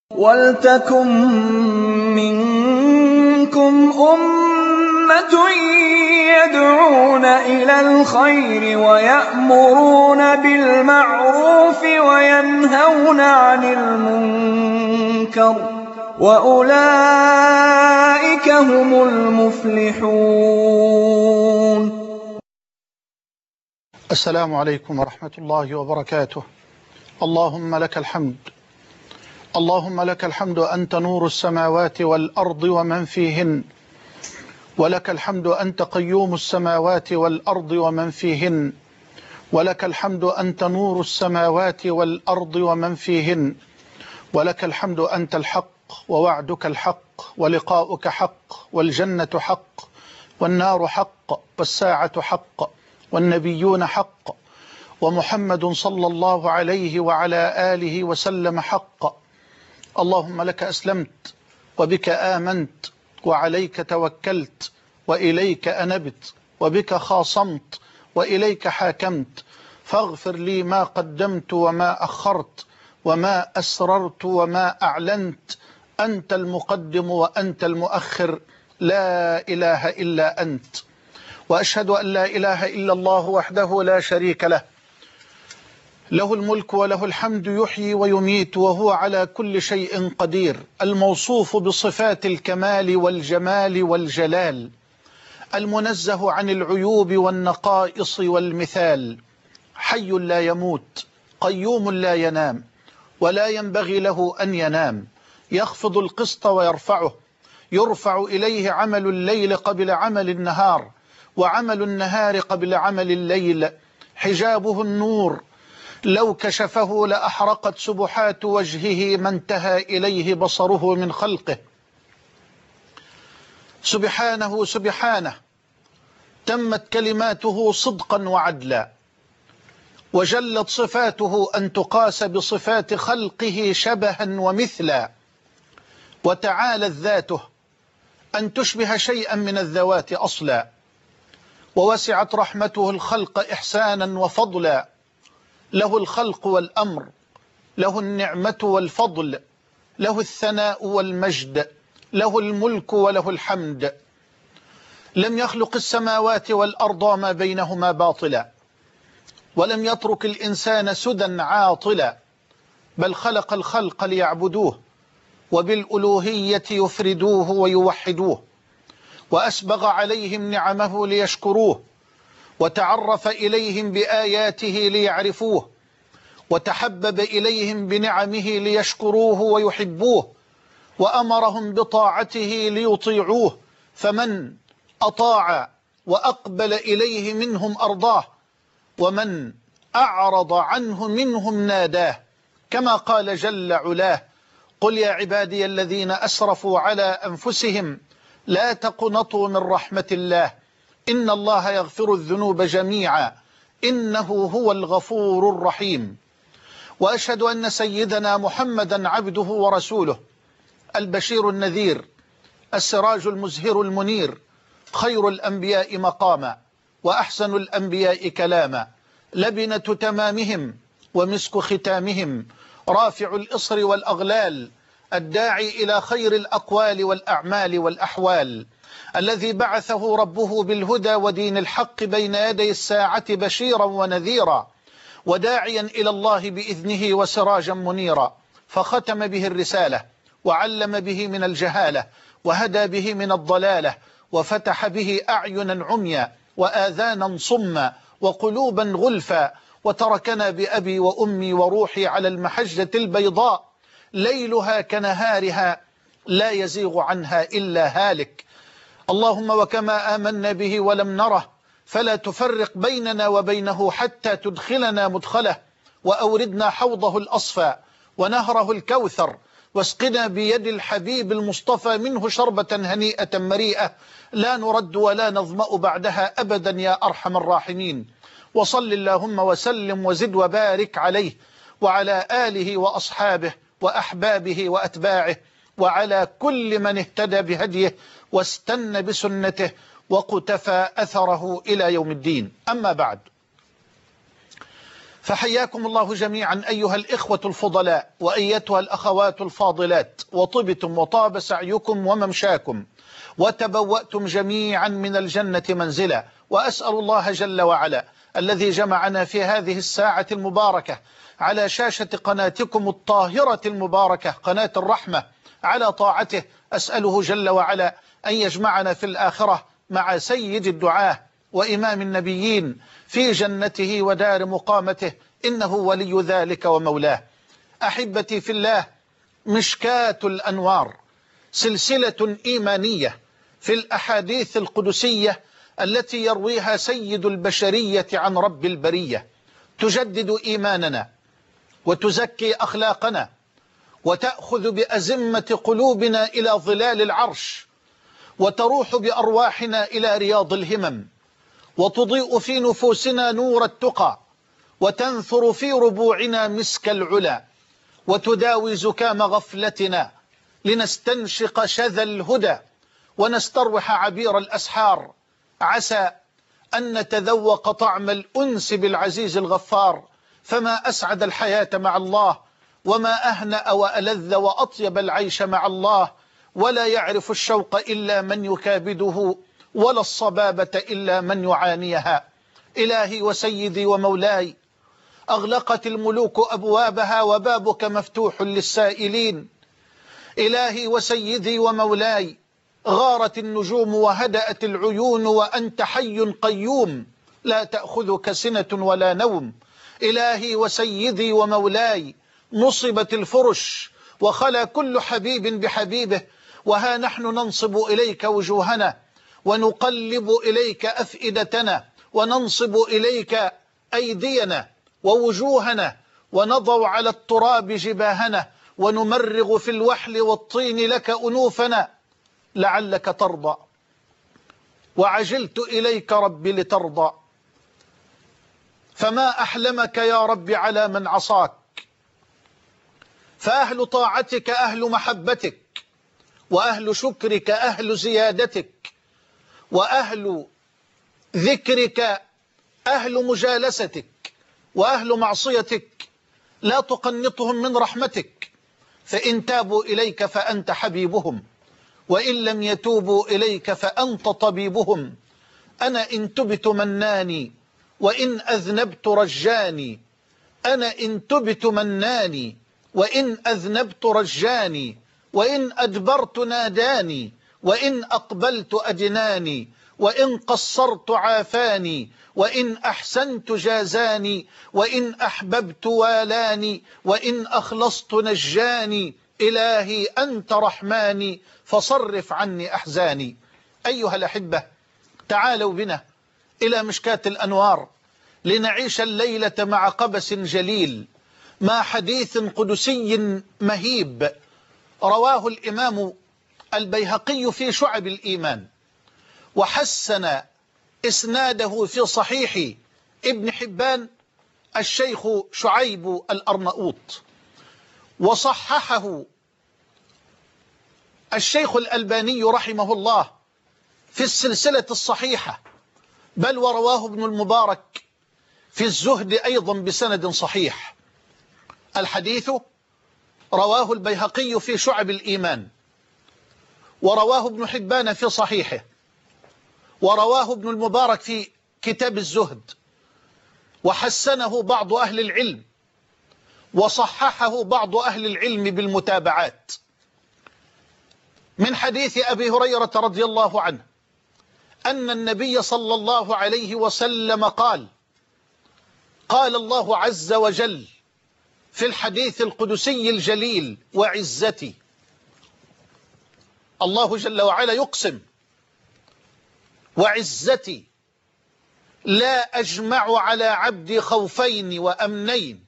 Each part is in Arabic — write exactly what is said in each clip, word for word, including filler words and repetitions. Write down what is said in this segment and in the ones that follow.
وَلْتَكُن مِّنكُمْ أُمَّةٌ يَدْعُونَ إِلَى الْخَيْرِ وَيَأْمُرُونَ بِالْمَعْرُوفِ وَيَنْهَوْنَ عَنِ الْمُنكَرِ ۚ وَأُولَٰئِكَ هُمُ الْمُفْلِحُونَ. السلام عليكم ورحمة الله وبركاته. اللهم لك الحمد، اللهم لك الحمد أنت نور السماوات والأرض ومن فيهن، ولك الحمد أنت قيوم السماوات والأرض ومن فيهن، ولك الحمد أنت نور السماوات والأرض ومن فيهن، ولك الحمد أنت الحق ووعدك الحق ولقاؤك حق والجنة حق والنار حق والساعة حق والنبيون حق ومحمد صلى الله عليه وعلى آله وسلم حق. اللهم لك أسلمت وبك آمنت وعليك توكلت وإليك أنبت وبك خاصمت وإليك حاكمت، فاغفر لي ما قدمت وما أخرت وما أسررت وما أعلنت، أنت المقدم وأنت المؤخر، لا إله إلا أنت. وأشهد أن لا إله إلا الله وحده لا شريك له، له الملك وله الحمد، يحيي ويميت وهو على كل شيء قدير، الموصوف بصفات الكمال والجمال والجلال، المنزه عن العيوب والنقائص والمثال، حي لا يموت، قيوم لا ينام ولا ينبغي له أن ينام، يخفض القسط ويرفعه، يرفع إليه عمل الليل قبل عمل النهار، وعمل النهار قبل عمل الليل، حجابه النور، لو كشفه لأحرقت سبحات وجهه ما انتهى إليه بصره من خلقه. سبحانه سبحانه تمت كلماته صدقا وعدلا، وجلت صفاته أن تقاس بصفات خلقه شبها ومثلا، وتعالت ذاته أن تشبه شيئا من الذوات أصلا، ووسعت رحمته الخلق إحسانا وفضلا، له الخلق والأمر، له النعمة والفضل، له الثناء والمجد، له الملك وله الحمد. لم يخلق السماوات والأرض ما بينهما باطلا، ولم يترك الإنسان سدى عاطلا، بل خلق الخلق ليعبدوه وبالألوهية يفردوه ويوحدوه، وأسبغ عليهم نعمه ليشكروه، وتعرف إليهم بآياته ليعرفوه، وتحبب إليهم بنعمه ليشكروه ويحبوه، وأمرهم بطاعته ليطيعوه، فمن أطاع وأقبل إليه منهم أرضاه، ومن أعرض عنه منهم ناداه، كما قال جل علاه: قل يا عبادي الذين أسرفوا على أنفسهم لا تقنطوا من رحمة الله إن الله يغفر الذنوب جميعا إنه هو الغفور الرحيم. وأشهد أن سيدنا محمدا عبده ورسوله، البشير النذير، السراج المزهر المنير، خير الأنبياء مقاما وأحسن الأنبياء كلاما، لبنة تمامهم ومسك ختامهم، رافع الإصر والأغلال، الداعي إلى خير الأقوال والأعمال والأحوال، الذي بعثه ربه بالهدى ودين الحق بين يدي الساعة بشيرا ونذيرا، وداعيا إلى الله بإذنه وسراجا منيرا، فختم به الرسالة، وعلم به من الجهالة، وهدى به من الضلالة، وفتح به أعينا عميا وآذانا صما وقلوبا غلفا، وتركنا بأبي وأمي وروحي على المحجة البيضاء ليلها كنهارها لا يزيغ عنها إلا هالك. اللهم وكما آمنا به ولم نره فلا تفرق بيننا وبينه حتى تدخلنا مدخله، وأوردنا حوضه الأصفى ونهره الكوثر، واسقنا بيد الحبيب المصطفى منه شربة هنيئة مريئة لا نرد ولا نظمأ بعدها أبدا يا أرحم الراحمين. وصل اللهم وسلم وزد وبارك عليه وعلى آله وأصحابه وأحبابه وأتباعه، وعلى كل من اهتدى بهديه واستنى بسنته وقتفى أثره إلى يوم الدين. أما بعد، فحياكم الله جميعا أيها الإخوة الفضلاء وأيتها الأخوات الفاضلات، وطبتم وطاب سعيكم وممشاكم وتبوأتم جميعا من الجنة منزلا. وأسأل الله جل وعلا الذي جمعنا في هذه الساعة المباركة على شاشة قناتكم الطاهرة المباركة قناة الرحمة على طاعته، أسأله جل وعلا أن يجمعنا في الآخرة مع سيد الدعاة وإمام النبيين في جنته ودار مقامته، إنه ولي ذلك ومولاه. أحبتي في الله، مشكاة الأنوار سلسلة إيمانية في الأحاديث القدسية التي يرويها سيد البشرية عن رب البرية، تجدد إيماننا وتزكي أخلاقنا وتأخذ بأزمة قلوبنا إلى ظلال العرش، وتروح بأرواحنا إلى رياض الهمم، وتضيء في نفوسنا نور التقى، وتنثر في ربوعنا مسك العلا، وتداوي زكام غفلتنا لنستنشق شذا الهدى ونستروح عبير الأسحار، عسى أن نتذوق طعم الأنس بالعزيز الغفار. فما أسعد الحياة مع الله، وما أهنأ وألذ وأطيب العيش مع الله، ولا يعرف الشوق إلا من يكابده، ولا الصبابة إلا من يعانيها. إلهي وسيدي ومولاي، أغلقت الملوك أبوابها وبابك مفتوح للسائلين. إلهي وسيدي ومولاي، غارت النجوم وهدأت العيون وأنت حي قيوم لا تأخذك سنة ولا نوم. إلهي وسيدي ومولاي، نصبت الفرش وخلا كل حبيب بحبيبه، وها نحن ننصب إليك وجوهنا ونقلب إليك أفئدتنا وننصب إليك أيدينا ووجوهنا ونضع على التراب جباهنا ونمرغ في الوحل والطين لك أنوفنا لعلك ترضى. وعجلت إليك ربي لترضى، فما أحلمك يا رب على من عصاك. فأهل طاعتك أهل محبتك، وأهل شكرك أهل زيادتك، وأهل ذكرك أهل مجالستك، وأهل معصيتك لا تقنطهم من رحمتك. فإن تابوا إليك فأنت حبيبهم، وإن لم يتوبوا إليك فأنت طبيبهم. أنا إن تبت مناني، وإن أذنبت رجاني. أنا إن تبت مناني، وإن أذنبت رجاني. وإن أدبرت ناداني، وإن أقبلت أدناني. وإن قصرت عافاني، وإن أحسنت جازاني. وإن أحببت والاني، وإن أخلصت نجاني. إلهي أنت رحماني فصرف عني أحزاني. أيها الأحبة، تعالوا بنا إلى مشكاة الأنوار لنعيش الليلة مع قبس جليل، مع حديث قدسي مهيب رواه الإمام البيهقي في شعب الإيمان، وحسن إسناده في صحيح ابن حبان الشيخ شعيب الأرناؤوط، وصححه الشيخ الألباني رحمه الله في السلسلة الصحيحة، بل ورواه ابن المبارك في الزهد أيضا بسند صحيح. الحديث رواه البيهقي في شعب الإيمان، ورواه ابن حبان في صحيحه، ورواه ابن المبارك في كتاب الزهد، وحسنه بعض أهل العلم، وصححه بعض أهل العلم بالمتابعات، من حديث أبي هريرة رضي الله عنه أن النبي صلى الله عليه وسلم قال: قال الله عز وجل في الحديث القدسي الجليل: وعزتي. الله جل وعلا يقسم: وعزتي لا أجمع على عبدي خوفين وأمنين.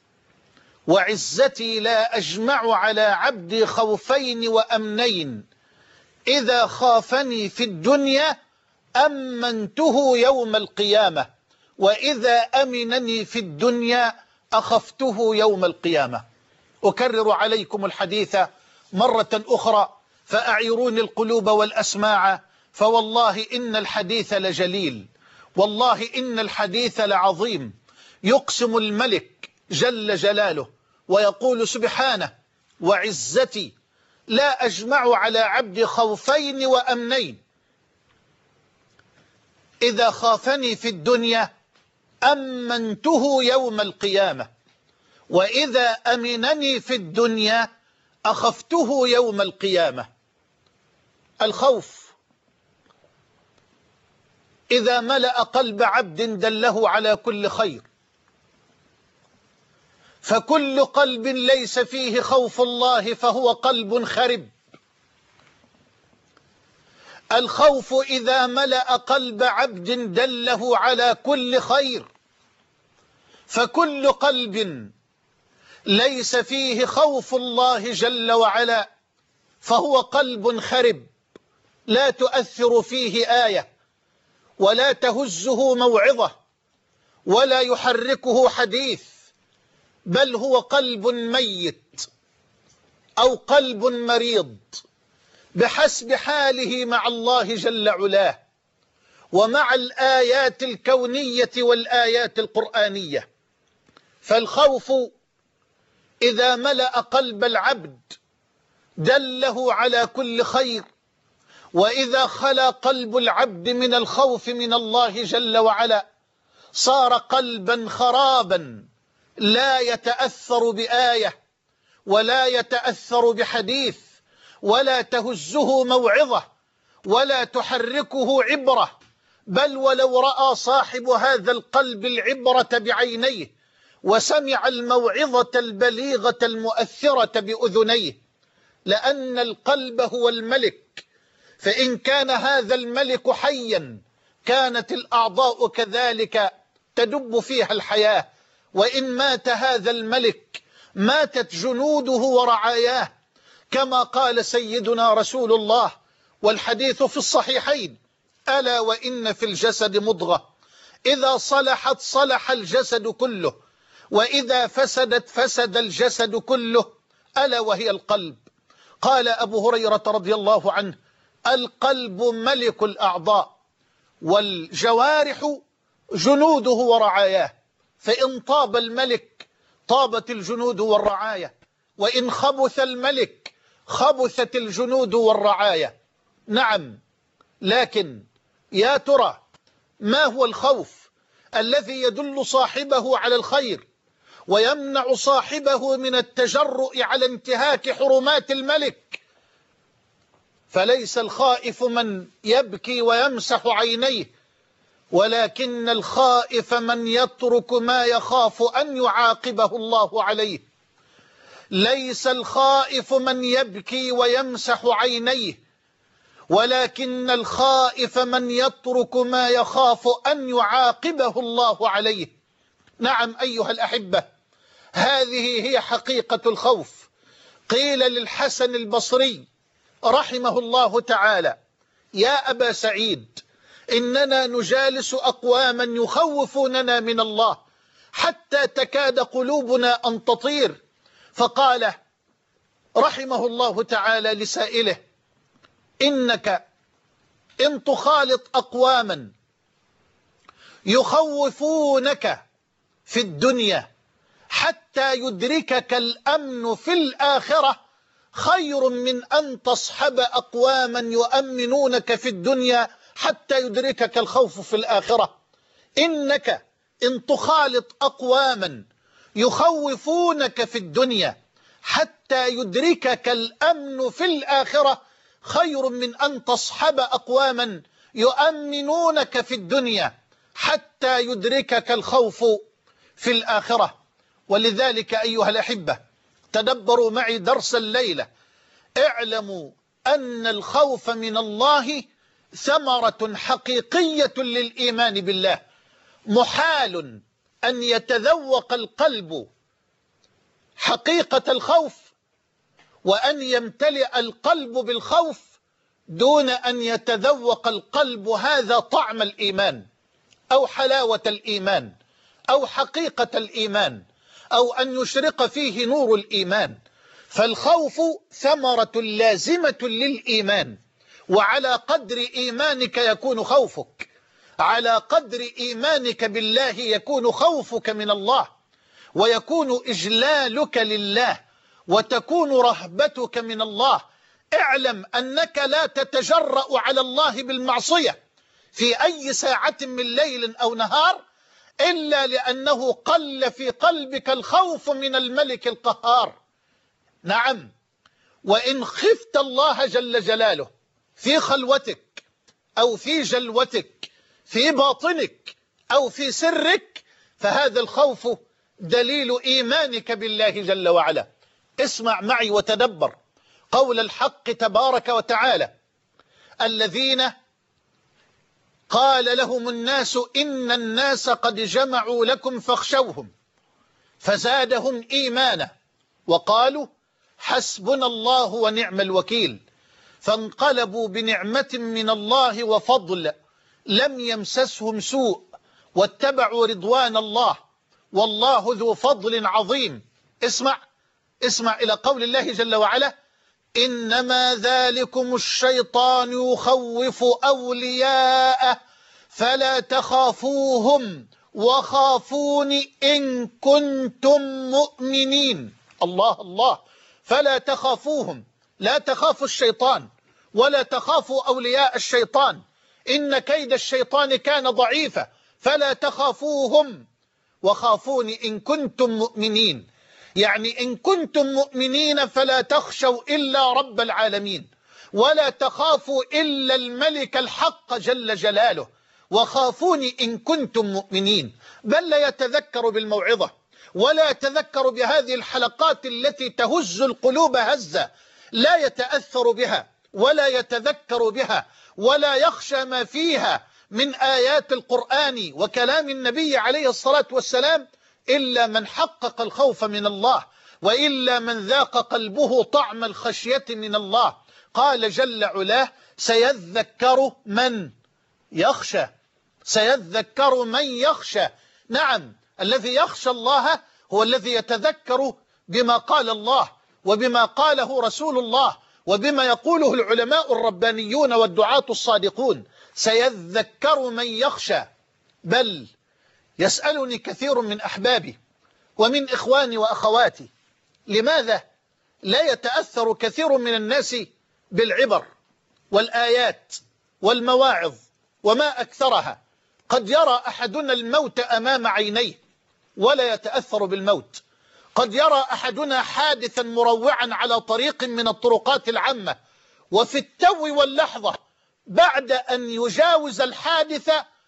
وعزتي لا أجمع على عبدي خوفين وأمنين، إذا خافني في الدنيا أمنته يوم القيامة، وإذا أمنني في الدنيا أخفته يوم القيامة. أكرر عليكم الحديث مرة أخرى فأعيروني القلوب والأسماع، فوالله إن الحديث لجليل، والله إن الحديث لعظيم، يقسم الملك جل جلاله ويقول سبحانه: وعزتي لا أجمع على عبد خوفين وأمنين، إذا خافني في الدنيا أمنته يوم القيامة، وإذا أمنني في الدنيا أخفته يوم القيامة. الخوف إذا ملأ قلب عبد دله على كل خير، فكل قلب ليس فيه خوف الله فهو قلب خرب. الخوف إذا ملأ قلب عبد دله على كل خير، فكل قلب ليس فيه خوف الله جل وعلا فهو قلب خرب، لا تؤثر فيه آية، ولا تهزه موعظة، ولا يحركه حديث، بل هو قلب ميت أو قلب مريض بحسب حاله مع الله جل علاه ومع الآيات الكونية والآيات القرآنية. فالخوف إذا ملأ قلب العبد دله على كل خير، وإذا خلا قلب العبد من الخوف من الله جل وعلا صار قلبا خرابا لا يتأثر بآية، ولا يتأثر بحديث، ولا تهزه موعظة، ولا تحركه عبرة، بل ولو رأى صاحب هذا القلب العبرة بعينيه وسمع الموعظة البليغة المؤثرة بأذنيه، لأن القلب هو الملك، فإن كان هذا الملك حيا كانت الأعضاء كذلك تدب فيها الحياة، وإن مات هذا الملك ماتت جنوده ورعاياه، كما قال سيدنا رسول الله والحديث في الصحيحين: ألا وإن في الجسد مضغة إذا صلحت صلح الجسد كله، وإذا فسدت فسد الجسد كله، ألا وهي القلب. قال أبو هريرة رضي الله عنه: القلب ملك الأعضاء، والجوارح جنوده ورعاياه، فإن طاب الملك طابت الجنود والرعاية، وإن خبث الملك خبثت الجنود والرعاية. نعم، لكن يا ترى ما هو الخوف الذي يدل صاحبه على الخير ويمنع صاحبه من التجرؤ على انتهاك حرمات الملك؟ فليس الخائف من يبكي ويمسح عينيه، ولكن الخائف من يترك ما يخاف أن يعاقبه الله عليه. ليس الخائف من يبكي ويمسح عينيه، ولكن الخائف من يترك ما يخاف أن يعاقبه الله عليه. نعم أيها الأحبة، هذه هي حقيقة الخوف. قيل للحسن البصري رحمه الله تعالى: يا أبا سعيد، إننا نجالس أقواما يخوفوننا من الله حتى تكاد قلوبنا أن تطير. فقال رحمه الله تعالى لسائله: إنك إن تخالط أقواما يخوفونك في الدنيا حتى يدركك الأمن في الآخرة خير من أن تصحب أقواما يؤمنونك في الدنيا حتى يدركك الخوف في الآخرة. إنك إن تخالط أقواما يخوفونك في الدنيا حتى يدركك الأمن في الآخرة خير من أن تصحب أقواما يؤمنونك في الدنيا حتى يدركك الخوف في الآخرة. ولذلك أيها الأحبة، تدبروا معي درس الليلة. اعلموا أن الخوف من الله ثمرة حقيقية للإيمان بالله. محال أن يتذوق القلب حقيقة الخوف وأن يمتلئ القلب بالخوف دون أن يتذوق القلب هذا طعم الإيمان أو حلاوة الإيمان أو حقيقة الإيمان أو أن يشرق فيه نور الإيمان. فالخوف ثمرة لازمة للإيمان، وعلى قدر إيمانك يكون خوفك. على قدر إيمانك بالله يكون خوفك من الله، ويكون إجلالك لله، وتكون رهبتك من الله. اعلم أنك لا تتجرأ على الله بالمعصية في أي ساعة من ليل أو نهار إلا لأنه قل في قلبك الخوف من الملك القهار. نعم، وإن خفت الله جل جلاله في خلوتك أو في جلوتك، في باطنك أو في سرك، فهذا الخوف دليل إيمانك بالله جل وعلا. اسمع معي وتدبر قول الحق تبارك وتعالى: الذين قال لهم الناس إن الناس قد جمعوا لكم فاخشوهم فزادهم إيمانا وقالوا حسبنا الله ونعم الوكيل، فانقلبوا بنعمة من الله وفضل لم يمسسهم سوء واتبعوا رضوان الله والله ذو فضل عظيم. اسمع اسمع إلى قول الله جل وعلا: إنما ذلكم الشيطان يخوف أولياءه فلا تخافوهم وخافون إن كنتم مؤمنين. الله الله، فلا تخافوهم، لا تخافوا الشيطان ولا تخافوا أولياء الشيطان، إن كيد الشيطان كان ضعيفا، فلا تخافوهم وخافون إن كنتم مؤمنين. يعني إن كنتم مؤمنين فلا تخشوا إلا رب العالمين، ولا تخافوا إلا الملك الحق جل جلاله، وخافوني إن كنتم مؤمنين. بل لا يتذكر بالموعظة ولا يتذكر بهذه الحلقات التي تهز القلوب هزة، لا يتأثر بها ولا يتذكر بها ولا يخشى ما فيها من آيات القرآن وكلام النبي عليه الصلاة والسلام إلا من حقق الخوف من الله، وإلا من ذاق قلبه طعم الخشية من الله. قال جل علاه: سيذكر من يخشى، سيذكر من يخشى. نعم، الذي يخشى الله هو الذي يتذكر بما قال الله وبما قاله رسول الله وبما يقوله العلماء الربانيون والدعاة الصادقون. سيذكر من يخشى. بل يسألني كثير من أحبابي ومن إخواني وأخواتي: لماذا لا يتأثر كثير من الناس بالعبر والآيات والمواعظ وما أكثرها؟ قد يرى أحدنا الموت أمام عينيه ولا يتأثر بالموت، قد يرى أحدنا حادثا مروعا على طريق من الطرقات العامة، وفي التو واللحظة بعد أن يجاوز الحادث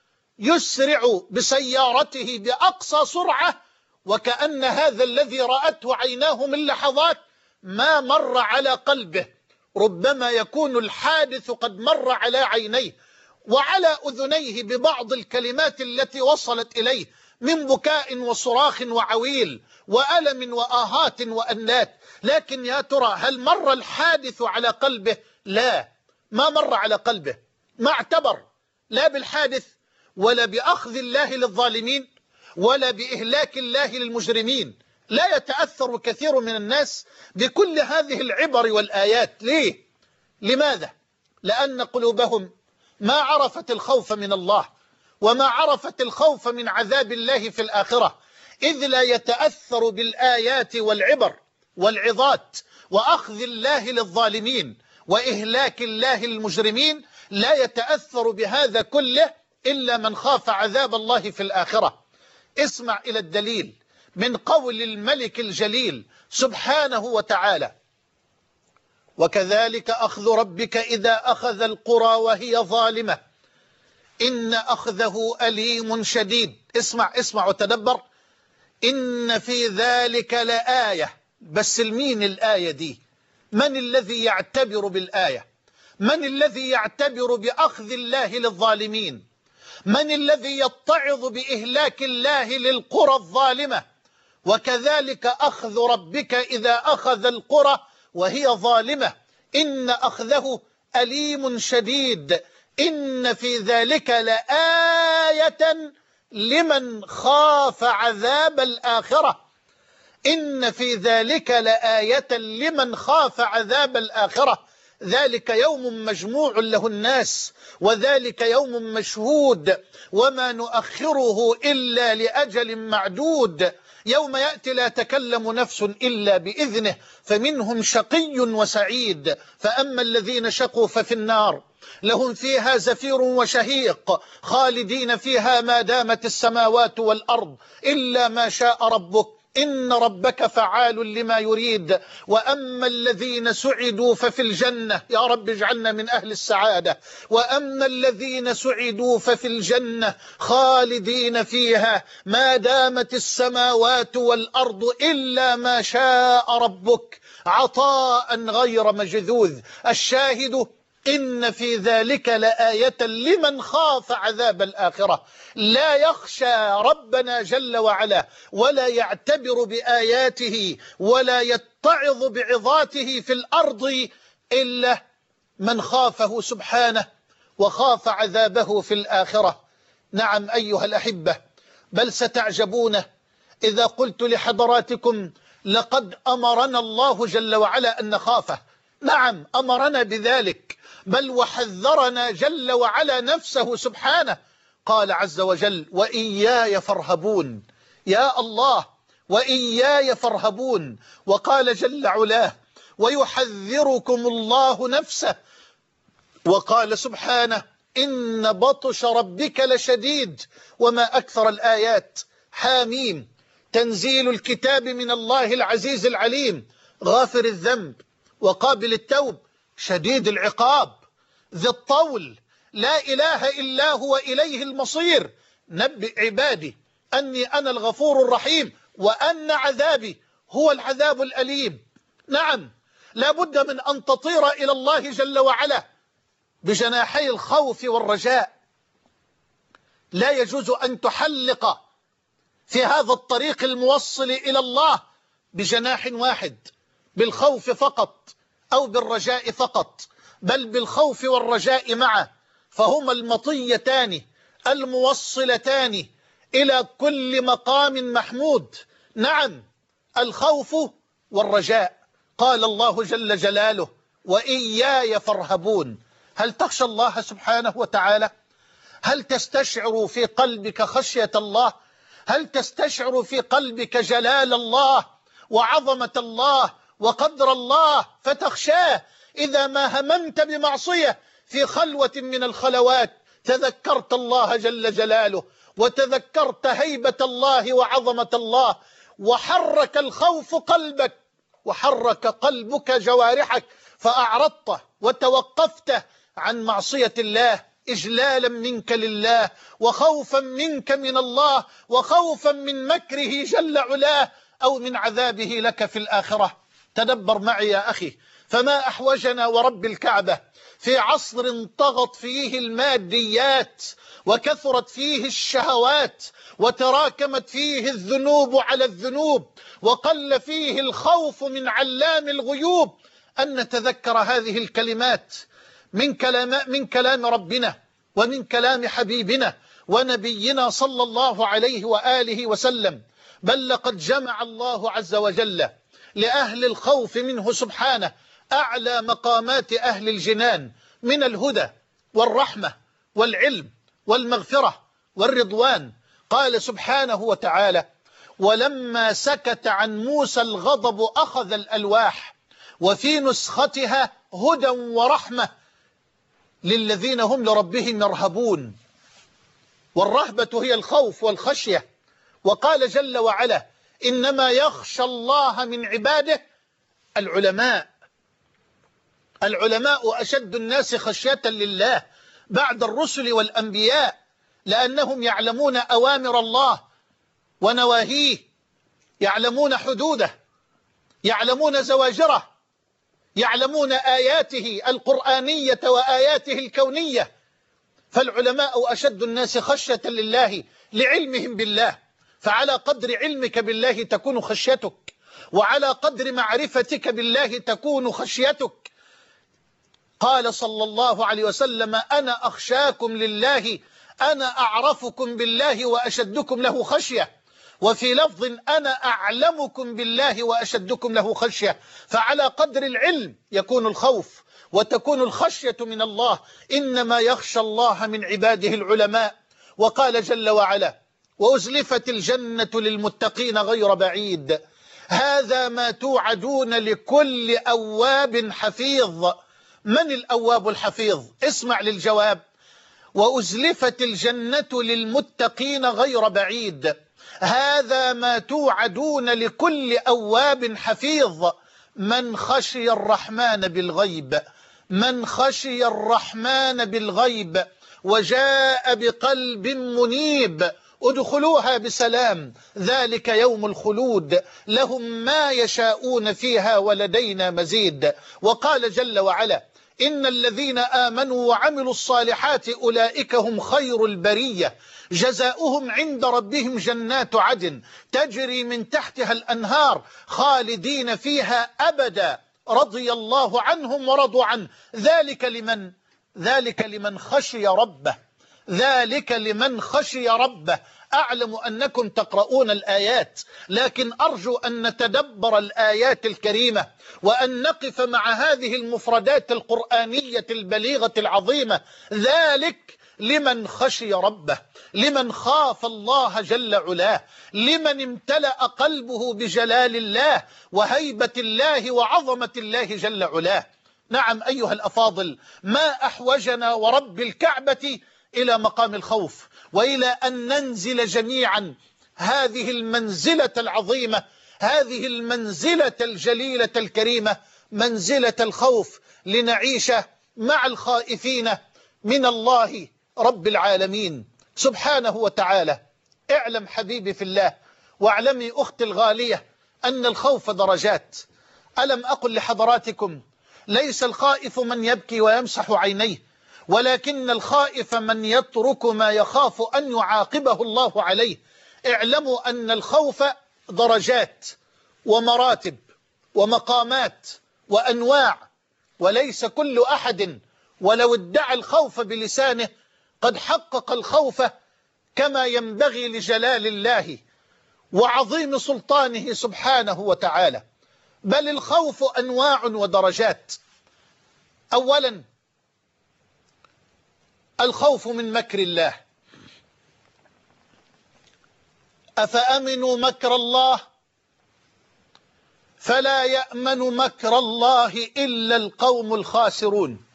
يسرع بسيارته بأقصى سرعة، وكأن هذا الذي رأته عيناه من لحظات ما مر على قلبه. ربما يكون الحادث قد مر على عينيه وعلى أذنيه ببعض الكلمات التي وصلت إليه من بكاء وصراخ وعويل وألم وآهات وأنات، لكن يا ترى هل مر الحادث على قلبه؟ لا، ما مر على قلبه، ما اعتبر لا بالحادث ولا بأخذ الله للظالمين ولا بإهلاك الله للمجرمين. لا يتأثر كثير من الناس بكل هذه العبر والآيات. ليه؟ لماذا؟ لأن قلوبهم ما عرفت الخوف من الله وما عرفت الخوف من عذاب الله في الآخرة، إذ لا يتأثر بالآيات والعبر والعظات وأخذ الله للظالمين وإهلاك الله للمجرمين. لا يتأثر بهذا كله إلا من خاف عذاب الله في الآخرة. اسمع إلى الدليل من قول الملك الجليل سبحانه وتعالى: وكذلك أخذ ربك إذا أخذ القرى وهي ظالمة إن أخذه أليم شديد. اسمع اسمع وتدبر: إن في ذلك لآية. بس المين الآية دي؟ من الذي يعتبر بالآية؟ من الذي يعتبر بأخذ الله للظالمين؟ من الذي يتعظ بإهلاك الله للقرى الظالمة؟ وكذلك أخذ ربك إذا أخذ القرى وهي ظالمة إن أخذه أليم شديد. إن في ذلك لآية لمن خاف عذاب الآخرة. إن في ذلك لآية لمن خاف عذاب الآخرة. ذلك يوم مجموع له الناس وذلك يوم مشهود وما نؤخره إلا لأجل معدود يوم يأتي لا تكلم نفس إلا بإذنه فمنهم شقي وسعيد فأما الذين شقوا ففي النار لهم فيها زفير وشهيق خالدين فيها ما دامت السماوات والأرض إلا ما شاء ربك إن ربك فعال لما يريد وأما الذين سعدوا ففي الجنة يا رب اجعلنا من أهل السعادة وأما الذين سعدوا ففي الجنة خالدين فيها ما دامت السماوات والأرض إلا ما شاء ربك عطاء غير مجذوذ الشاهد إن في ذلك لآية لمن خاف عذاب الآخرة لا يخشى ربنا جل وعلا ولا يعتبر بآياته ولا يتعظ بعظاته في الأرض إلا من خافه سبحانه وخاف عذابه في الآخرة. نعم أيها الأحبة، بل ستعجبون إذا قلت لحضراتكم لقد أمرنا الله جل وعلا أن نخافه. نعم أمرنا بذلك، بل وحذرنا جل وعلا نفسه سبحانه. قال عز وجل وإياي فارهبون، يا الله وإياي فارهبون. وقال جل علاه ويحذركم الله نفسه. وقال سبحانه إن بطش ربك لشديد. وما أكثر الآيات. حاميم تنزيل الكتاب من الله العزيز العليم غافر الذنب وقابل التوب شديد العقاب ذي الطول لا إله إلا هو إليه المصير. نبئ عبادي أني أنا الغفور الرحيم وأن عذابي هو العذاب الأليم. نعم لا بد من أن تطير إلى الله جل وعلا بجناحي الخوف والرجاء. لا يجوز أن تحلق في هذا الطريق الموصل إلى الله بجناح واحد، بالخوف فقط أو بالرجاء فقط، بل بالخوف والرجاء معا، فهما المطيتان الموصلتان إلى كل مقام محمود. نعم الخوف والرجاء. قال الله جل جلاله وإياي فارهبون. هل تخشى الله سبحانه وتعالى؟ هل تستشعر في قلبك خشية الله؟ هل تستشعر في قلبك جلال الله وعظمة الله وقدر الله فتخشاه؟ إذا ما هممت بمعصية في خلوة من الخلوات تذكرت الله جل جلاله وتذكرت هيبة الله وعظمة الله وحرك الخوف قلبك وحرك قلبك جوارحك فأعرضت وتوقفت عن معصية الله إجلالا منك لله وخوفا منك من الله وخوفا من مكره جل علاه أو من عذابه لك في الآخرة. تدبر معي يا أخي، فما أحوجنا ورب الكعبة في عصر طغت فيه الماديات وكثرت فيه الشهوات وتراكمت فيه الذنوب على الذنوب وقل فيه الخوف من علام الغيوب أن نتذكر هذه الكلمات من كلام, من كلام ربنا ومن كلام حبيبنا ونبينا صلى الله عليه وآله وسلم. بل لقد جمع الله عز وجل لأهل الخوف منه سبحانه أعلى مقامات أهل الجنان من الهدى والرحمة والعلم والمغفرة والرضوان. قال سبحانه وتعالى ولما سكت عن موسى الغضب أخذ الألواح وفي نسختها هدى ورحمة للذين هم لربهم يرهبون. والرهبة هي الخوف والخشية. وقال جل وعلا إنما يخشى الله من عباده العلماء. العلماء أشد الناس خشية لله بعد الرسل والأنبياء لأنهم يعلمون أوامر الله ونواهيه، يعلمون حدوده، يعلمون زواجره، يعلمون آياته القرآنية وآياته الكونية. فالعلماء أشد الناس خشية لله لعلمهم بالله. فعلى قدر علمك بالله تكون خشيتك، وعلى قدر معرفتك بالله تكون خشيتك. قال صلى الله عليه وسلم أنا أخشاكم لله أنا أعرفكم بالله وأشدكم له خشية. وفي لفظ أنا أعلمكم بالله وأشدكم له خشية. فعلى قدر العلم يكون الخوف، وتكون الخشية من الله. إنما يخشى الله من عباده العلماء. وقال جل وعلا: وأزلفت الجنة للمتقين غير بعيد هذا ما توعدون لكل أواب حفيظ. من الأواب الحفيظ؟ اسمع للجواب: وأزلفت الجنة للمتقين غير بعيد هذا ما توعدون لكل أواب حفيظ. من خشي الرحمن بالغيب من خشي الرحمن بالغيب وجاء بقلب منيب ادخلوها بسلام ذلك يوم الخلود لهم ما يشاءون فيها ولدينا مزيد. وقال جل وعلا: إن الذين آمنوا وعملوا الصالحات أولئك هم خير البرية جزاؤهم عند ربهم جنات عدن تجري من تحتها الأنهار خالدين فيها أبدا رضي الله عنهم ورضوا عنه ذلك لمن ذلك لمن خشي ربه ذلك لمن خشي ربه. أعلم أنكم تقرؤون الآيات، لكن أرجو أن نتدبر الآيات الكريمة وأن نقف مع هذه المفردات القرآنية البليغة العظيمة. ذلك لمن خشي ربه، لمن خاف الله جل علاه، لمن امتلأ قلبه بجلال الله وهيبة الله وعظمة الله جل علاه. نعم أيها الأفاضل، ما أحوجنا ورب الكعبة إلى مقام الخوف، وإلى أن ننزل جميعا هذه المنزلة العظيمة، هذه المنزلة الجليلة الكريمة، منزلة الخوف، لنعيش مع الخائفين من الله رب العالمين سبحانه وتعالى. اعلم حبيبي في الله واعلمي أختي الغالية أن الخوف درجات. ألم أقل لحضراتكم: ليس الخائف من يبكي ويمسح عينيه، ولكن الخائف من يترك ما يخاف أن يعاقبه الله عليه. اعلموا أن الخوف درجات ومراتب ومقامات وأنواع، وليس كل أحد ولو ادعى الخوف بلسانه قد حقق الخوف كما ينبغي لجلال الله وعظيم سلطانه سبحانه وتعالى، بل الخوف أنواع ودرجات. أولا الخوف من مكر الله. أفأمنوا مكر الله فلا يأمن مكر الله إلا القوم الخاسرون.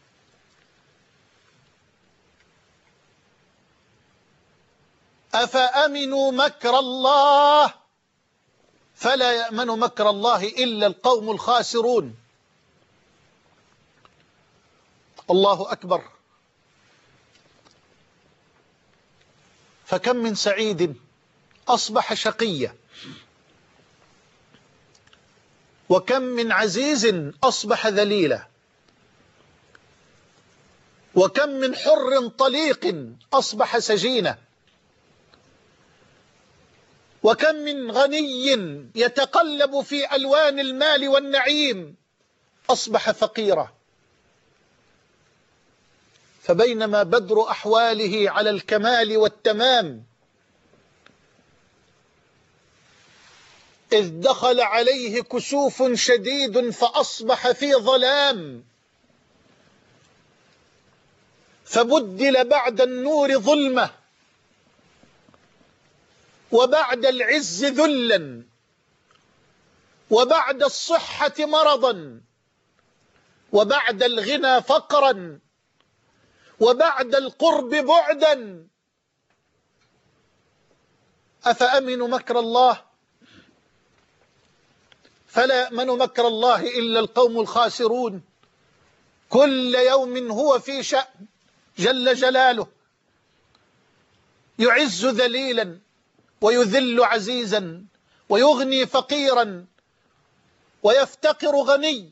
أفأمنوا مكر الله فلا يأمن مكر الله إلا القوم الخاسرون. الله أكبر. فكم من سعيد أصبح شقيا، وكم من عزيز أصبح ذليلا، وكم من حر طليق أصبح سجينا، وكم من غني يتقلب في ألوان المال والنعيم أصبح فقيرا. فبينما بدر أحواله على الكمال والتمام إذ دخل عليه كسوف شديد فأصبح في ظلام، فبدل بعد النور ظلمة، وبعد العز ذلا، وبعد الصحة مرضا، وبعد الغنى فقرا، وبعد القرب بعدا. أفأمنوا مكر الله فلا يأمن مكر الله إلا القوم الخاسرون. كل يوم هو في شأن جل جلاله، يعز ذليلا ويذل عزيزا، ويغني فقيرا، ويفتقر غني،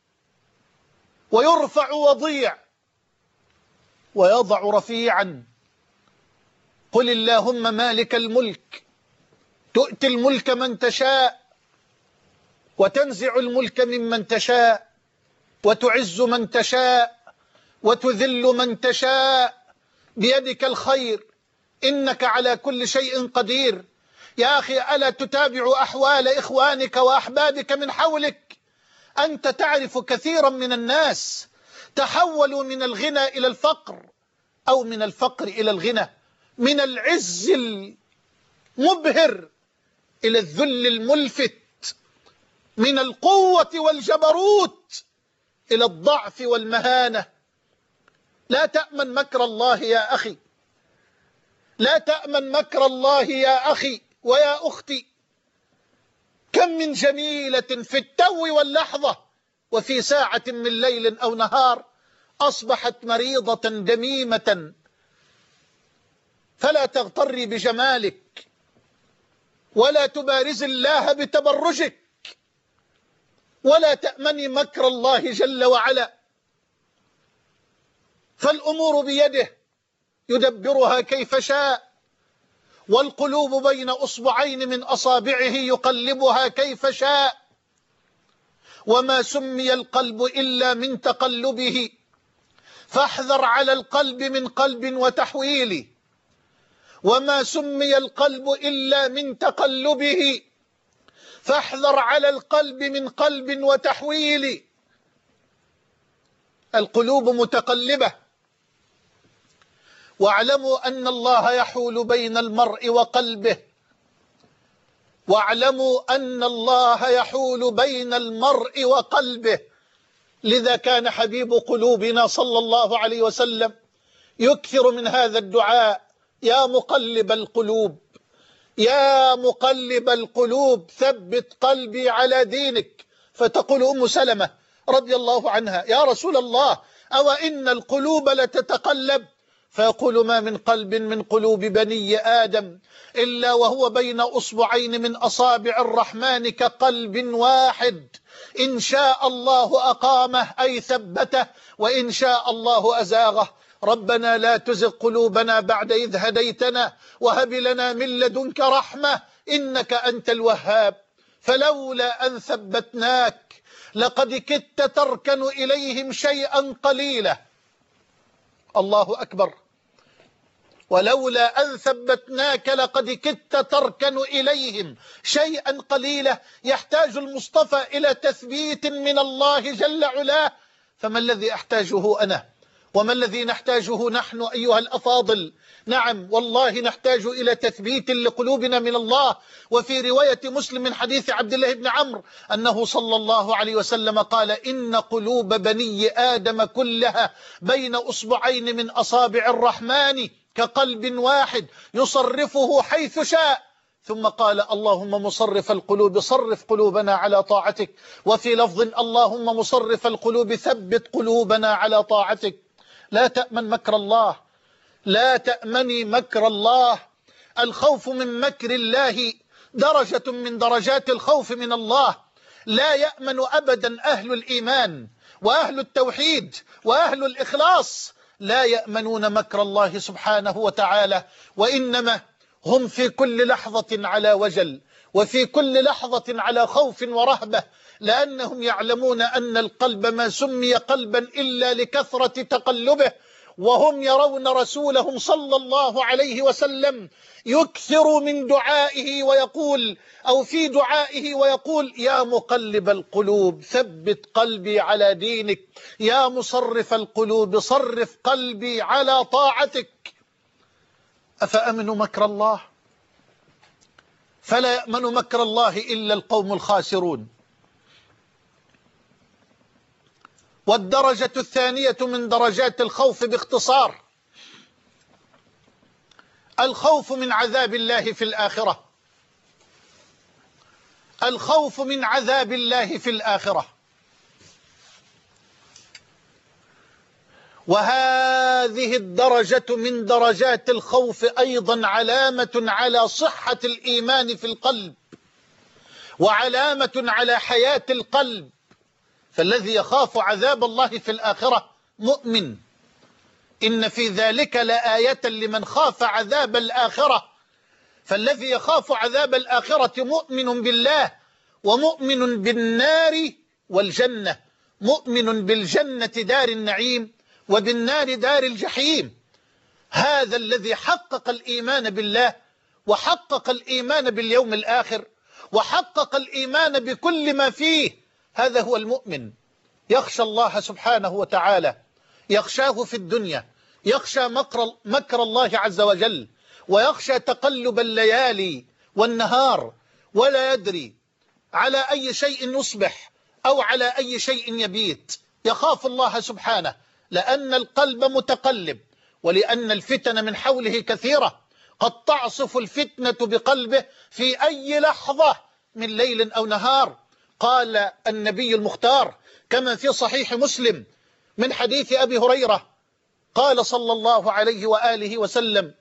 ويرفع وضيع، ويضع رفيعا. قل اللهم مالك الملك تؤتي الملك من تشاء، وتنزع الملك ممن تشاء، وتعز من تشاء، وتذل من تشاء، بيدك الخير إنك على كل شيء قدير. يا أخي، ألا تتابع أحوال إخوانك وأحبابك من حولك؟ أنت تعرف كثيرا من الناس تحولوا من الغنى إلى الفقر، أو من الفقر إلى الغنى، من العز المبهر إلى الذل الملفت، من القوة والجبروت إلى الضعف والمهانة. لا تأمن مكر الله يا أخي، لا تأمن مكر الله يا أخي ويا أختي. كم من جميلة في التو واللحظة وفي ساعة من ليل أو نهار أصبحت مريضة دميمة. فلا تغتري بجمالك، ولا تبارز الله بتبرجك، ولا تأمني مكر الله جل وعلا، فالأمور بيده يدبرها كيف شاء، والقلوب بين أصبعين من أصابعه يقلبها كيف شاء. وما سمي القلب إلا من تقلبه، فاحذر على القلب من قلب وتحويل. وما سمي القلب إلا من تقلبه، فاحذر على القلب من قلب وتحويل. القلوب متقلبة، واعلموا أن الله يحول بين المرء وقلبه، واعلموا أن الله يحول بين المرء وقلبه. لذا كان حبيب قلوبنا صلى الله عليه وسلم يكثر من هذا الدعاء: يا مقلب القلوب، يا مقلب القلوب ثبت قلبي على دينك. فتقول أم سلمة رضي الله عنها: يا رسول الله، أو إن القلوب لتتقلب؟ فيقول: ما من قلب من قلوب بني آدم إلا وهو بين أصبعين من أصابع الرحمن كقلب واحد، إن شاء الله أقامه أي ثبته، وإن شاء الله أزاغه. ربنا لا تزغ قلوبنا بعد إذ هديتنا وهب لنا من لدنك رحمة إنك أنت الوهاب. فلولا أن ثبتناك لقد كدت تركن إليهم شيئا قليلا. الله أكبر. ولولا أن ثبتناك لقد كدت تركن إليهم شيئا قليلا. يحتاج المصطفى إلى تثبيت من الله جل علاه. فما الذي أحتاجه أنا؟ وما الذي نحتاجه نحن أيها الأفاضل؟ نعم والله نحتاج إلى تثبيت لقلوبنا من الله. وفي رواية مسلم من حديث عبد الله بن عمرو أنه صلى الله عليه وسلم قال: إن قلوب بني آدم كلها بين أصبعين من أصابع الرحمن كقلب واحد يصرفه حيث شاء. ثم قال: اللهم مصرف القلوب صرف قلوبنا على طاعتك. وفي لفظ: اللهم مصرف القلوب ثبت قلوبنا على طاعتك. لا تأمن مكر الله، لا تأمني مكر الله. الخوف من مكر الله درجة من درجات الخوف من الله. لا يأمن أبدا أهل الإيمان وأهل التوحيد وأهل الإخلاص، لا يأمنون مكر الله سبحانه وتعالى، وإنما هم في كل لحظة على وجل، وفي كل لحظة على خوف ورهبة، لأنهم يعلمون أن القلب ما سمي قلبا إلا لكثرة تقلبه. وهم يرون رسولهم صلى الله عليه وسلم يكثر من دعائه ويقول، أو في دعائه ويقول: يا مقلب القلوب ثبت قلبي على دينك، يا مصرف القلوب صرف قلبي على طاعتك. أفأمنوا مكر الله؟ فلا يأمن مكر الله إلا القوم الخاسرون. والدرجة الثانية من درجات الخوف باختصار: الخوف من عذاب الله في الآخرة. الخوف من عذاب الله في الآخرة. وهذه الدرجة من درجات الخوف أيضا علامة على صحة الإيمان في القلب، وعلامة على حياة القلب. فالذي يخاف عذاب الله في الآخرة مؤمن. إن في ذلك لآية لمن خاف عذاب الآخرة. فالذي يخاف عذاب الآخرة مؤمن بالله، ومؤمن بالنار والجنة، مؤمن بالجنة دار النعيم وبالنار دار الجحيم. هذا الذي حقق الإيمان بالله، وحقق الإيمان باليوم الآخر، وحقق الإيمان بكل ما فيه. هذا هو المؤمن. يخشى الله سبحانه وتعالى، يخشاه في الدنيا، يخشى مكر, مكر الله عز وجل، ويخشى تقلب الليالي والنهار، ولا يدري على أي شيء يصبح أو على أي شيء يبيت. يخاف الله سبحانه لأن القلب متقلب، ولأن الفتن من حوله كثيرة، قد تعصف الفتنة بقلبه في أي لحظة من ليل أو نهار. قال النبي المختار كما في صحيح مسلم من حديث أبي هريرة، قال صلى الله عليه وآله وسلم: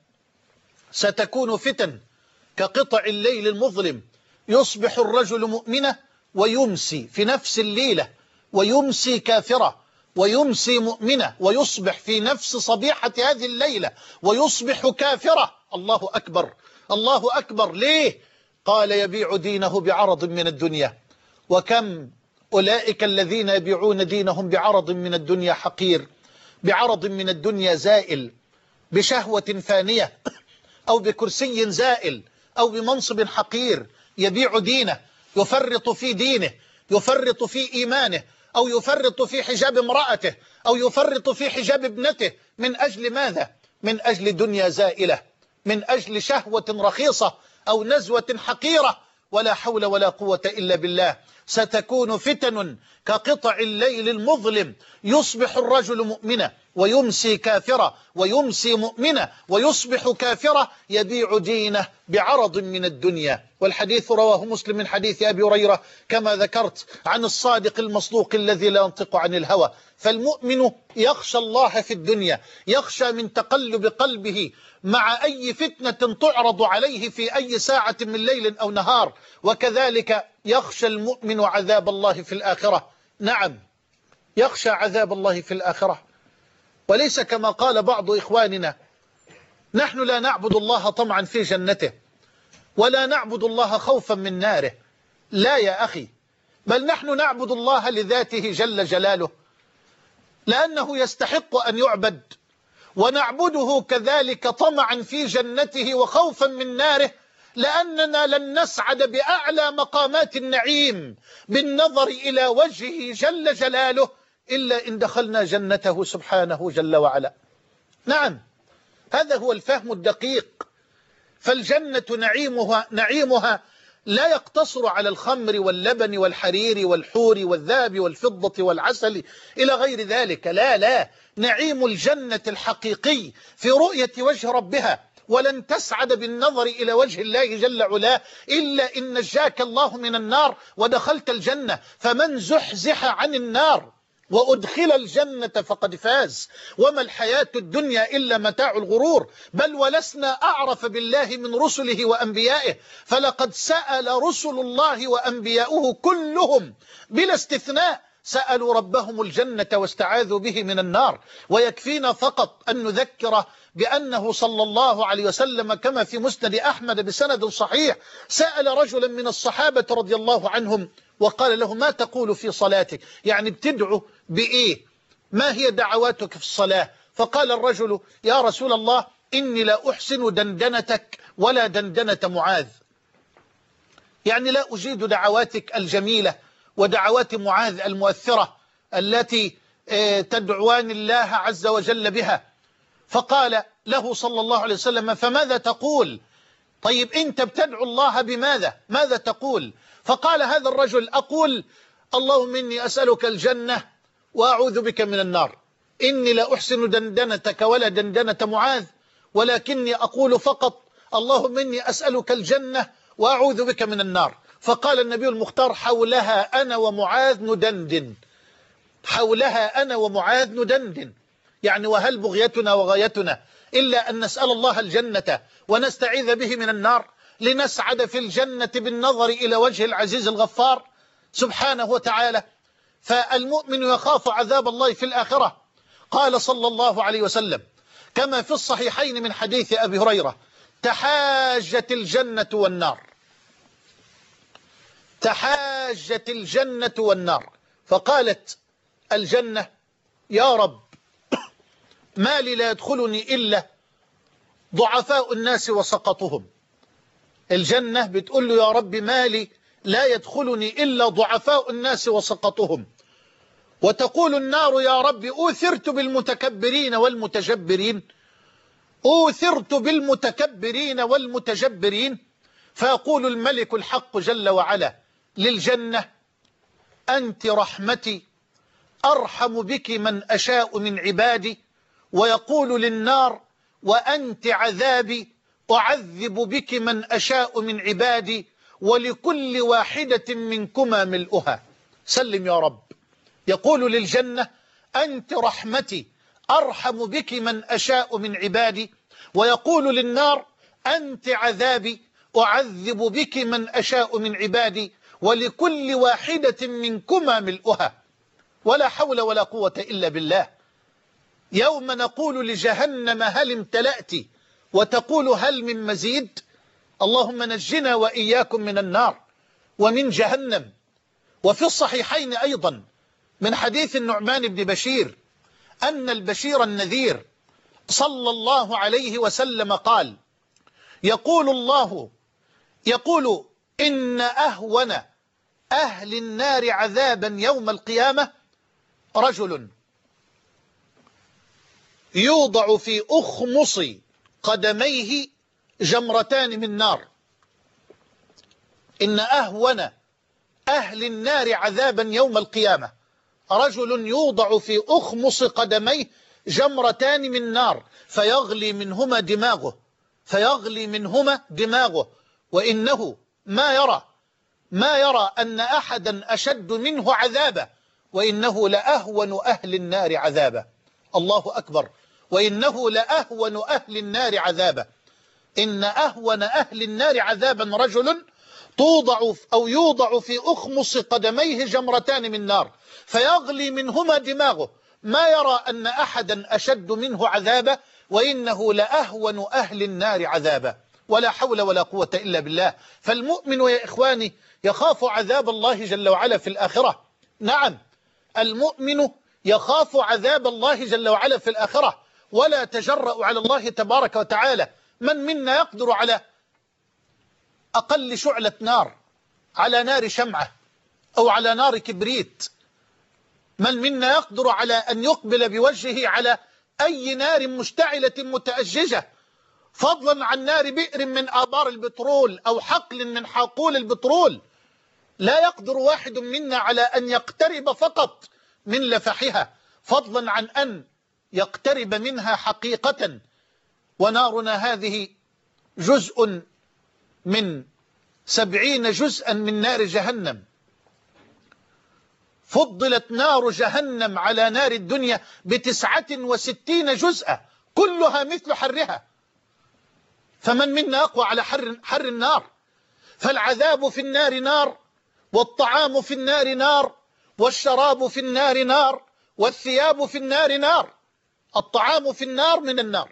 ستكون فتن كقطع الليل المظلم، يصبح الرجل مؤمنا ويمسي في نفس الليلة، ويمسي كافرة، ويمسي مؤمنة، ويصبح في نفس صبيحة هذه الليلة ويصبح كافرة. الله أكبر، الله أكبر. ليه؟ قال: يبيع دينه بعرض من الدنيا. وكم أولئك الذين يبيعون دينهم بعرض من الدنيا حقير، بعرض من الدنيا زائل، بشهوة فانية، أو بكرسي زائل، أو بمنصب حقير، يبيع دينه، يفرط في دينه، يفرط في إيمانه، أو يفرط في حجاب امرأته، أو يفرط في حجاب ابنته. من أجل ماذا؟ من أجل دنيا زائلة، من أجل شهوة رخيصة أو نزوة حقيرة. ولا حول ولا قوة إلا بالله. ستكون فتن كقطع الليل المظلم، يصبح الرجل مؤمنا ويمسي كافرة، ويمسي مؤمنة ويصبح كافرة، يبيع دينه بعرض من الدنيا. والحديث رواه مسلم من حديث أبي هريرة كما ذكرت عن الصادق المصدوق الذي لا ينطق عن الهوى. فالمؤمن يخشى الله في الدنيا، يخشى من تقلب قلبه مع أي فتنة تعرض عليه في أي ساعة من ليل أو نهار. وكذلك يخشى المؤمن عذاب الله في الآخرة. نعم، يخشى عذاب الله في الآخرة، وليس كما قال بعض إخواننا: نحن لا نعبد الله طمعا في جنته، ولا نعبد الله خوفا من ناره. لا يا أخي، بل نحن نعبد الله لذاته جل جلاله، لأنه يستحق أن يعبد، ونعبده كذلك طمعا في جنته وخوفا من ناره، لأننا لن نسعد بأعلى مقامات النعيم بالنظر إلى وجهه جل جلاله إلا إن دخلنا جنته سبحانه جل وعلا. نعم، هذا هو الفهم الدقيق. فالجنة نعيمها, نعيمها لا يقتصر على الخمر واللبن والحرير والحور والذهب والفضة والعسل إلى غير ذلك. لا لا، نعيم الجنة الحقيقي في رؤية وجه ربها. ولن تسعد بالنظر إلى وجه الله جل علاه إلا إن نجاك الله من النار ودخلت الجنة. فمن زحزح عن النار وأدخل الجنة فقد فاز. وما الحياة الدنيا إلا متاع الغرور. بل ولسنا أعرف بالله من رسله وأنبيائه، فلقد سأل رسل الله وأنبياؤه كلهم بلا استثناء سألوا ربهم الجنة واستعاذوا به من النار. ويكفينا فقط أن نذكر بأنه صلى الله عليه وسلم كما في مسند أحمد بسند صحيح سأل رجلا من الصحابة رضي الله عنهم وقال له: ما تقول في صلاتك؟ يعني بتدعو بإيه؟ ما هي دعواتك في الصلاة؟ فقال الرجل: يا رسول الله، إني لا أحسن دندنتك ولا دندنة معاذ. يعني لا أجيد دعواتك الجميلة ودعوات معاذ المؤثرة التي تدعوان الله عز وجل بها. فقال له صلى الله عليه وسلم: فماذا تقول؟ طيب أنت بتدعو الله بماذا؟ ماذا تقول؟ فقال هذا الرجل: أقول اللهم إني أسألك الجنة وأعوذ بك من النار. إني لا أحسن دندنتك ولا دندنة معاذ، ولكني أقول فقط اللهم إني أسألك الجنة وأعوذ بك من النار. فقال النبي المختار: حولها أنا ومعاذ ندندن، حولها أنا ومعاذ ندندن. يعني وهل بغيتنا وغايتنا إلا أن نسأل الله الجنة ونستعيذ به من النار لنسعد في الجنة بالنظر إلى وجه العزيز الغفار سبحانه وتعالى. فالمؤمن يخاف عذاب الله في الآخرة. قال صلى الله عليه وسلم كما في الصحيحين من حديث أبي هريرة: تحاجت الجنة والنار، تحاجت الجنة والنار. فقالت الجنة: يا رب، ما لي لا يدخلني إلا ضعفاء الناس وسقطهم. الجنة بتقول له: يا رب، ما لي لا يدخلني إلا ضعفاء الناس وسقطهم. وتقول النار يا رب أوثرت بالمتكبرين والمتجبرين، أوثرت بالمتكبرين والمتجبرين. فيقول الملك الحق جل وعلا للجنة أنت رحمتي أرحم بك من أشاء من عبادي، ويقول للنار وأنت عذابي أعذب بك من أشاء من عبادي، ولكل واحدة منكما ملؤها. سلم يا رب. يقول للجنة أنت رحمتي أرحم بك من أشاء من عبادي، ويقول للنار أنت عذابي أعذب بك من أشاء من عبادي، ولكل واحدة منكما ملؤها. ولا حول ولا قوة إلا بالله. يوم نقول لجهنم هل امتلأت وتقول هل من مزيد. اللهم نجنا وإياكم من النار ومن جهنم. وفي الصحيحين أيضا من حديث النعمان بن بشير أن البشير النذير صلى الله عليه وسلم قال يقول الله يقول إن أهون أهل النار عذابا يوم القيامة رجل يوضع في أخمص قدميه جمرتان من نار. إن أهون أهل النار عذابا يوم القيامة رجل يوضع في أخمص قدميه جمرتان من نار فيغلي منهما دماغه فيغلي منهما دماغه وإنه ما يرى ما يرى أن أحدا أشد منه عذابا، وإنه لأهون أهل النار عذابا. الله أكبر. وإنه لأهون أهل النار عذابا. إن أهون أهل النار عذابا رجل توضع أو يوضع في أخمص قدميه جمرتان من نار فيغلي منهما دماغه، ما يرى أن أحدا أشد منه عذابا، وإنه لأهون أهل النار عذابا. ولا حول ولا قوة إلا بالله. فالمؤمن يا إخواني يخاف عذاب الله جل وعلا في الآخرة. نعم، المؤمن يخاف عذاب الله جل وعلا في الآخرة، ولا تجرأ على الله تبارك وتعالى. من منا يقدر على أقل شعلة نار، على نار شمعة أو على نار كبريت؟ من منا يقدر على أن يقبل بوجهه على أي نار مشتعلة متأججة، فضلا عن نار بئر من آبار البترول أو حقل من حقول البترول؟ لا يقدر واحد منا على أن يقترب فقط من لفحها، فضلا عن أن يقترب منها حقيقة. ونارنا هذه جزء من سبعين جزءا من نار جهنم. فضلت نار جهنم على نار الدنيا بتسعة وستين جزءا كلها مثل حرها. فمن منا أقوى على حر, حر النار؟ فالعذاب في النار نار، والطعام في النار نار، والشراب في النار نار، والثياب في النار نار. الطعام في النار من النار،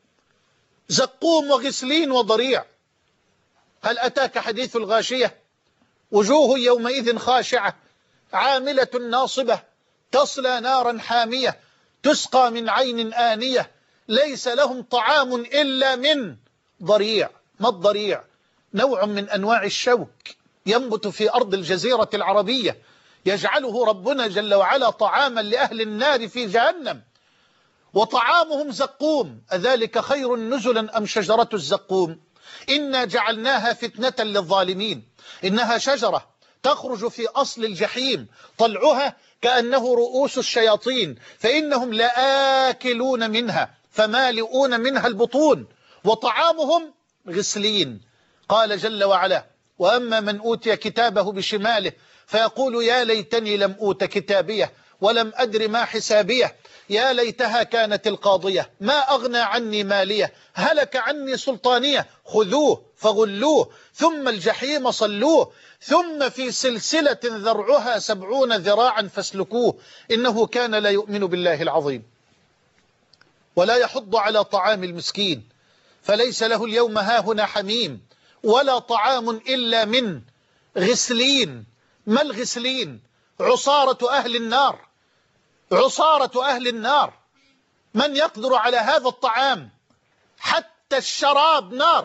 زقوم وغسلين وضريع. هل أتاك حديث الغاشية؟ وجوه يومئذ خاشعة عاملة ناصبة تصلى نارا حامية تسقى من عين آنية ليس لهم طعام إلا من ضريع. ما الضريع؟ نوع من أنواع الشوك ينبت في أرض الجزيرة العربية، يجعله ربنا جل وعلا طعاما لأهل النار في جهنم، وطعامهم زقوم. أذلك خير نزلا أم شجرة الزقوم؟ إنا جعلناها فتنة للظالمين. إنها شجرة تخرج في أصل الجحيم، طلعها كأنه رؤوس الشياطين، فإنهم لآكلون منها فمالئون منها البطون، وطعامهم غسلين. قال جل وعلا وأما من أوتي كتابه بشماله فيقول يا ليتني لم أوت كتابيه ولم أدر ما حسابيه، يا ليتها كانت القاضية ما أغنى عني مالية هلك عني سلطانية، خذوه فغلوه ثم الجحيم صلوه ثم في سلسلة ذرعها سبعون ذراعا فاسلكوه إنه كان لا يؤمن بالله العظيم ولا يحض على طعام المسكين فليس له اليوم هاهنا حميم ولا طعام إلا من غسلين. ما الغسلين؟ عصارة أهل النار، عصارة أهل النار. من يقدر على هذا الطعام؟ حتى الشراب نار.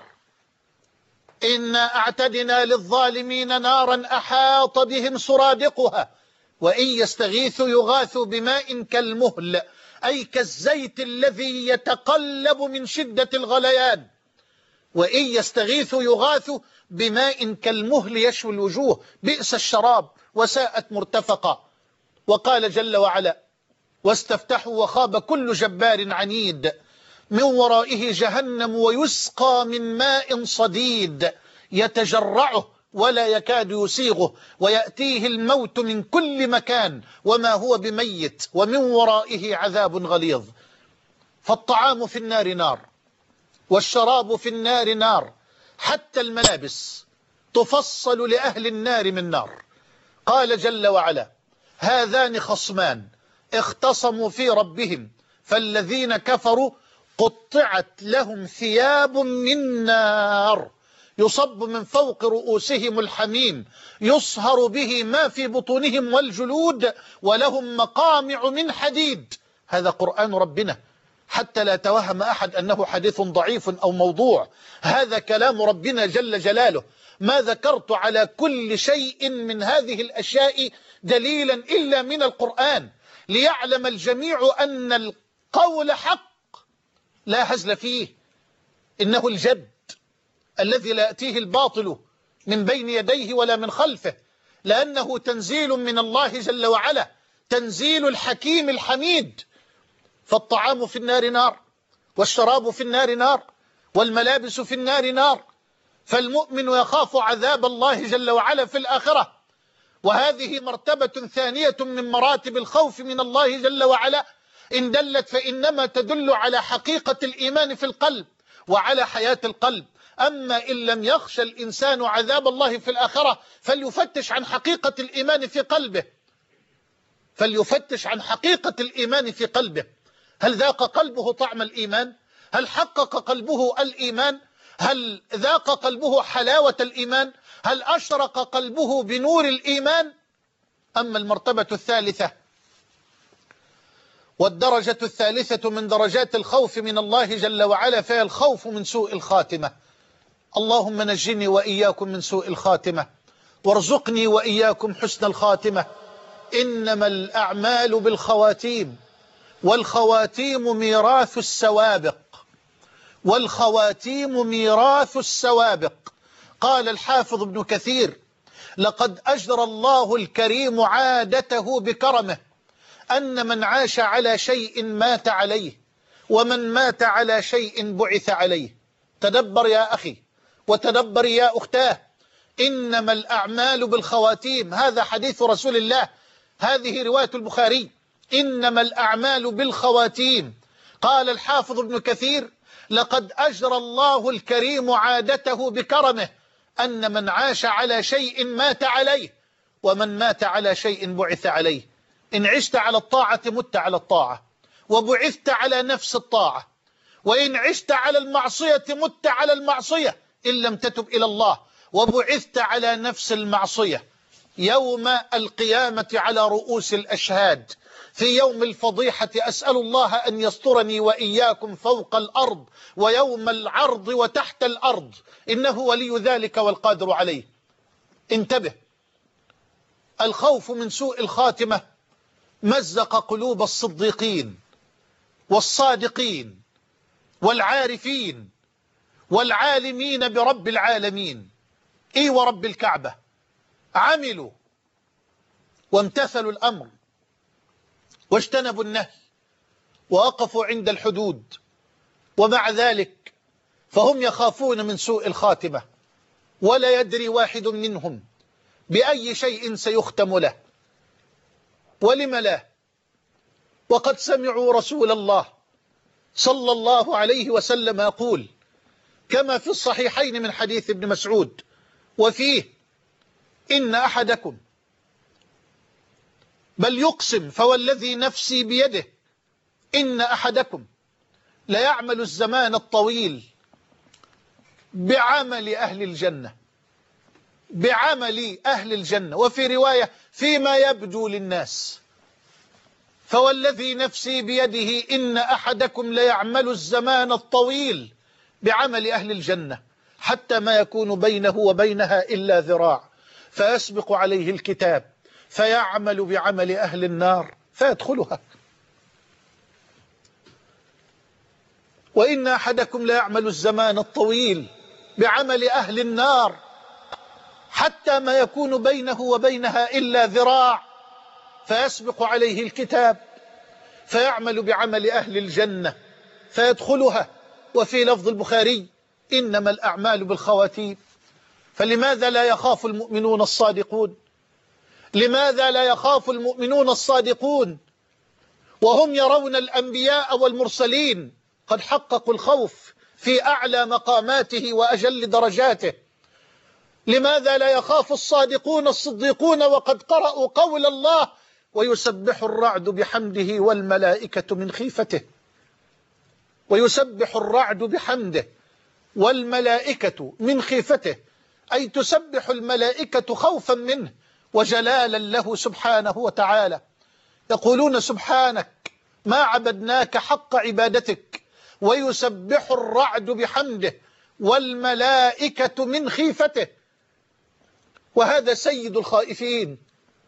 إنا أعتدنا للظالمين نارا أحاط بهم سرادقها وإن يستغيثوا يغاثوا بماء كالمهل، أي كالزيت الذي يتقلب من شدة الغليان. وإن يستغيثوا يغاثوا بماء كالمهل يشوي الوجوه، بئس الشراب وساءت مرتفقا. وقال جل وعلا: واستفتحوا وخاب كل جبار عنيد من ورائه جهنم ويسقى من ماء صديد يتجرعه ولا يكاد يسيغه ويأتيه الموت من كل مكان وما هو بميت ومن ورائه عذاب غليظ. فالطعام في النار نار، والشراب في النار نار، حتى الملابس تفصل لأهل النار من نار. قال جل وعلا: هذان خصمان اختصموا في ربهم فالذين كفروا قطعت لهم ثياب من نار يصب من فوق رؤوسهم الحميم يصهر به ما في بطونهم والجلود ولهم مقامع من حديد. هذا قرآن ربنا، حتى لا توهم أحد أنه حديث ضعيف أو موضوع. هذا كلام ربنا جل جلاله. ما ذكرت على كل شيء من هذه الأشياء دليلا إلا من القرآن، ليعلم الجميع أن القول حق لا هزل فيه. إنه الجد الذي لا يأتيه الباطل من بين يديه ولا من خلفه، لأنه تنزيل من الله جل وعلا، تنزيل الحكيم الحميد. فالطعام في النار نار، والشراب في النار نار، والملابس في النار نار. فالمؤمن يخاف عذاب الله جل وعلا في الآخرة، وهذه مرتبة ثانية من مراتب الخوف من الله جل وعلا. إن دلت فإنما تدل على حقيقة الإيمان في القلب وعلى حياة القلب. أما إن لم يخشى الإنسان عذاب الله في الآخرة فليفتش عن حقيقة الإيمان في قلبه، فليفتش عن حقيقة الإيمان في قلبه. هل ذاق قلبه طعم الإيمان؟ هل حقق قلبه الإيمان؟ هل ذاق قلبه حلاوة الإيمان؟ هل أشرق قلبه بنور الإيمان؟ أما المرتبة الثالثة والدرجة الثالثة من درجات الخوف من الله جل وعلا فهي الخوف من سوء الخاتمة. اللهم نجني وإياكم من سوء الخاتمة، وارزقني وإياكم حسن الخاتمة. إنما الأعمال بالخواتيم، والخواتيم ميراث السوابق، والخواتيم ميراث السوابق. قال الحافظ ابن كثير: لقد أجرى الله الكريم عادته بكرمه أن من عاش على شيء مات عليه، ومن مات على شيء بعث عليه. تدبر يا أخي وتدبر يا أختاه، إنما الأعمال بالخواتيم، هذا حديث رسول الله، هذه رواية البخاري، إنما الأعمال بالخواتيم. قال الحافظ ابن كثير: لقد أجرى الله الكريم عادته بكرمه أن من عاش على شيء مات عليه، ومن مات على شيء بعث عليه. إن عشت على الطاعة مت على الطاعة، وبعثت على نفس الطاعة. وإن عشت على المعصية مت على المعصية إن لم تتب إلى الله، وبعثت على نفس المعصية. يوم القيامة على رؤوس الأشهاد، في يوم الفضيحة، أسأل الله أن يسترني وإياكم فوق الأرض، ويوم العرض وتحت الأرض، إنه ولي ذلك والقادر عليه. انتبه، الخوف من سوء الخاتمة مزق قلوب الصديقين والصادقين والعارفين والعالمين برب العالمين. إي ورب الكعبة، عملوا وامتثلوا الأمر واجتنبوا النهي ووقفوا عند الحدود، ومع ذلك فهم يخافون من سوء الخاتمة، ولا يدري واحد منهم بأي شيء سيختم له. ولم لا؟ وقد سمعوا رسول الله صلى الله عليه وسلم يقول كما في الصحيحين من حديث ابن مسعود وفيه: إن أحدكم، بل يقسم فوالذي نفسي بيده، إن أحدكم ليعمل الزمان الطويل بعمل أهل الجنة، بعمل أهل الجنة، وفي رواية فيما يبدو للناس. فوالذي نفسي بيده إن أحدكم ليعمل الزمان الطويل بعمل أهل الجنة حتى ما يكون بينه وبينها إلا ذراع، فيسبق عليه الكتاب فيعمل بعمل أهل النار فيدخلها. وإن أحدكم لا يعمل الزمان الطويل بعمل أهل النار حتى ما يكون بينه وبينها إلا ذراع فيسبق عليه الكتاب فيعمل بعمل أهل الجنة فيدخلها. وفي لفظ البخاري إنما الأعمال بالخواتيم. فلماذا لا يخاف المؤمنون الصادقون؟ لماذا لا يخاف المؤمنون الصادقون وهم يرون الأنبياء والمرسلين قد حققوا الخوف في أعلى مقاماته وأجل درجاته؟ لماذا لا يخاف الصادقون الصديقون وقد قرأوا قول الله ويسبح الرعد بحمده والملائكة من خيفته؟ ويسبح الرعد بحمده والملائكة من خيفته، أي تسبح الملائكة خوفا منه وجلالا له سبحانه وتعالى. يقولون سبحانك ما عبدناك حق عبادتك، ويسبح الرعد بحمده والملائكة من خيفته. وهذا سيد الخائفين،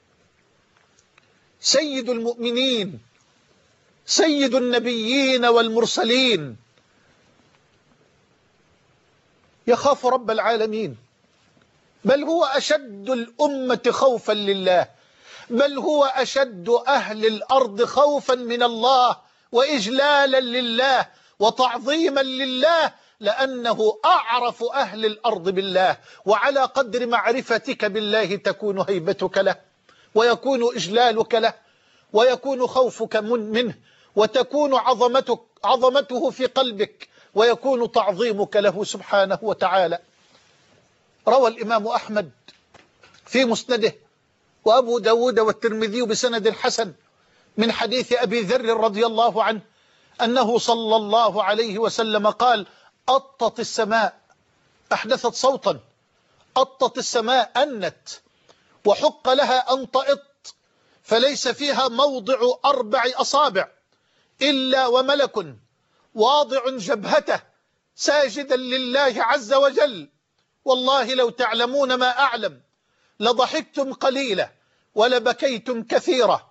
سيد المؤمنين، سيد النبيين والمرسلين، يخاف رب العالمين، بل هو أشد الأمة خوفا لله، بل هو أشد أهل الأرض خوفا من الله وإجلالا لله وتعظيما لله، لأنه أعرف أهل الأرض بالله. وعلى قدر معرفتك بالله تكون هيبتك له، ويكون إجلالك له، ويكون خوفك منه، وتكون عظمتك عظمته في قلبك، ويكون تعظيمك له سبحانه وتعالى. روى الإمام أحمد في مسنده وأبو داود والترمذي بسند حسن من حديث أبي ذر رضي الله عنه أنه صلى الله عليه وسلم قال: أطت السماء، أحدثت صوتا، أطت السماء أنت، وحق لها أن تئط، فليس فيها موضع أربع أصابع إلا وملك واضع جبهته ساجدا لله عز وجل. والله لو تعلمون ما أعلم لضحكتم قليلا ولبكيتم كثيرا.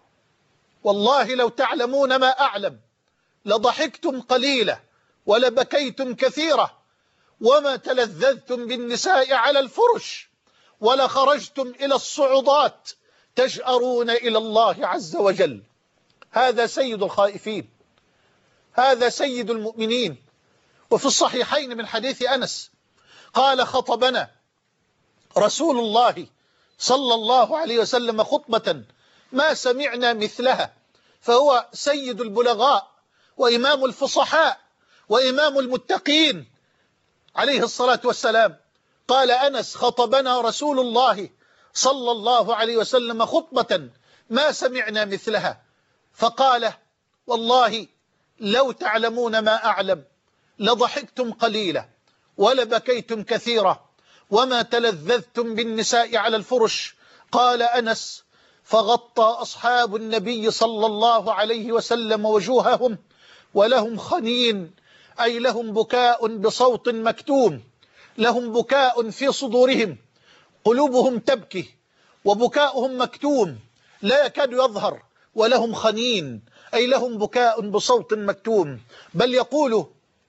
والله لو تعلمون ما أعلم لضحكتم قليلا ولبكيتم كثيرا، وما تلذذتم بالنساء على الفرش، ولخرجتم إلى الصعودات تجأرون إلى الله عز وجل. هذا سيد الخائفين، هذا سيد المؤمنين. وفي الصحيحين من حديث أنس قال: خطبنا رسول الله صلى الله عليه وسلم خطبة ما سمعنا مثلها، فهو سيد البلغاء وإمام الفصحاء وإمام المتقين عليه الصلاة والسلام. قال أنس: خطبنا رسول الله صلى الله عليه وسلم خطبة ما سمعنا مثلها، فقال: والله لو تعلمون ما أعلم لضحكتم قليلا ولبكيتم كثيرا، وما تلذذتم بالنساء على الفرش. قال أنس: فغطى أصحاب النبي صلى الله عليه وسلم وجوههم ولهم خنين، أي لهم بكاء بصوت مكتوم، لهم بكاء في صدورهم، قلوبهم تبكي وبكاؤهم مكتوم لا يكاد يظهر، ولهم خنين أي لهم بكاء بصوت مكتوم. بل يقول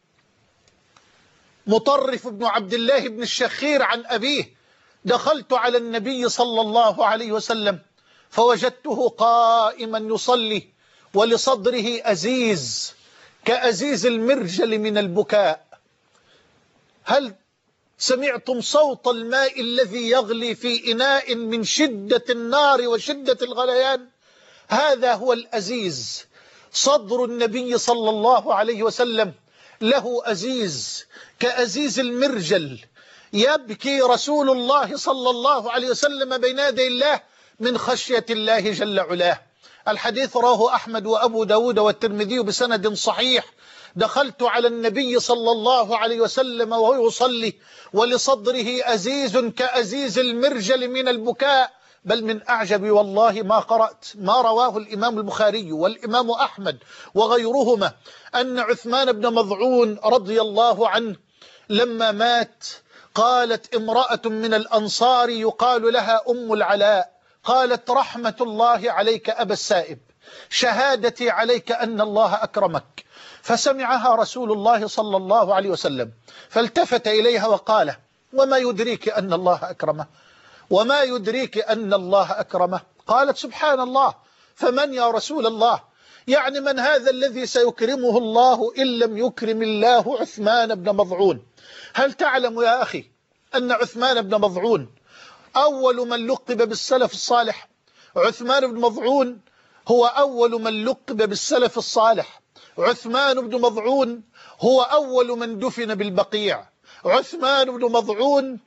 مطرف بن عبد الله بن الشخير عن أبيه: دخلت على النبي صلى الله عليه وسلم فوجدته قائما يصلي ولصدره أزيز كأزيز المرجل من البكاء. هل سمعتم صوت الماء الذي يغلي في إناء من شدة النار وشدة الغليان؟ هذا هو الأزيز. صدر النبي صلى الله عليه وسلم له أزيز كأزيز المرجل، يبكي رسول الله صلى الله عليه وسلم بين يدي الله من خشية الله جل علاه. الحديث رواه أحمد وأبو داود والترمذي بسند صحيح. دخلت على النبي صلى الله عليه وسلم وهو يصلي ولصدره أزيز كأزيز المرجل من البكاء. بل من أعجب والله ما قرأت ما رواه الإمام البخاري والإمام أحمد وغيرهما أن عثمان بن مظعون رضي الله عنه لما مات قالت امرأة من الأنصار يقال لها أم العلاء: قالت رحمة الله عليك أبا السائب، شهادتي عليك أن الله أكرمك. فسمعها رسول الله صلى الله عليه وسلم فالتفت إليها وقال: وما يدريك أن الله أكرمه؟ وما يدريك أن الله أكرمه؟ قالت: سبحان الله، فمن يا رسول الله؟ يعني من هذا الذي سيكرمه الله إن لم يكرم الله عثمان بن مظعون؟ هل تعلم يا أخي أن عثمان بن مظعون أول من لقب بالسلف الصالح؟ عثمان بن مظعون هو أول من لقب بالسلف الصالح. عثمان بن مظعون هو أول من دفن بالبقيع. عثمان بن مظعون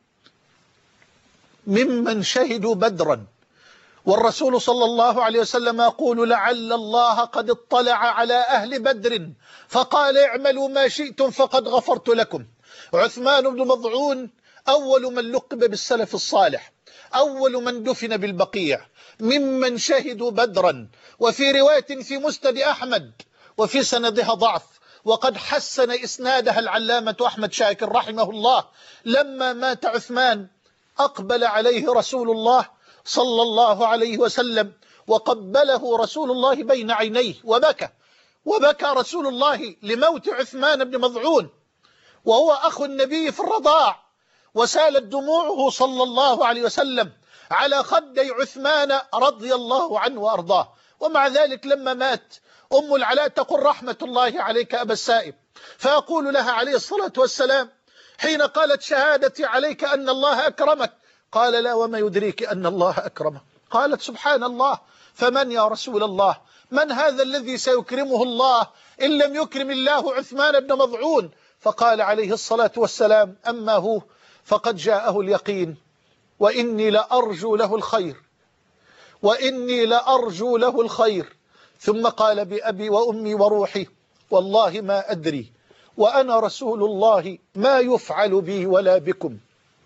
ممن شهدوا بدرا، والرسول صلى الله عليه وسلم يقول: لعل الله قد اطلع على أهل بدر فقال: اعملوا ما شئتم فقد غفرت لكم. عثمان بن مظعون أول من لقب بالسلف الصالح، أول من دفن بالبقيع، ممن شهدوا بدرا. وفي رواية في مسند أحمد وفي سندها ضعف، وقد حسن إسنادها العلامة أحمد شاكر رحمه الله: لما مات عثمان أقبل عليه رسول الله صلى الله عليه وسلم وقبله رسول الله بين عينيه وبكى، وبكى رسول الله لموت عثمان بن مظعون وهو أخو النبي في الرضاع، وسالت دموعه صلى الله عليه وسلم على خدي عثمان رضي الله عنه وأرضاه. ومع ذلك لما مات أم العلاء تقول: رحمة الله عليك أبا السائب. فيقول لها عليه الصلاة والسلام حين قالت: شهادتي عليك أن الله أكرمك، قال: لا، وما يدريك أن الله أكرمه؟ قالت: سبحان الله، فمن يا رسول الله؟ من هذا الذي سيكرمه الله إن لم يكرم الله عثمان بن مظعون؟ فقال عليه الصلاة والسلام: أما هو فقد جاءه اليقين، وإني لأرجو له الخير، وإني لأرجو له الخير. ثم قال: بأبي وأمي وروحي والله ما أدري وأنا رسول الله ما يفعل بي ولا بكم.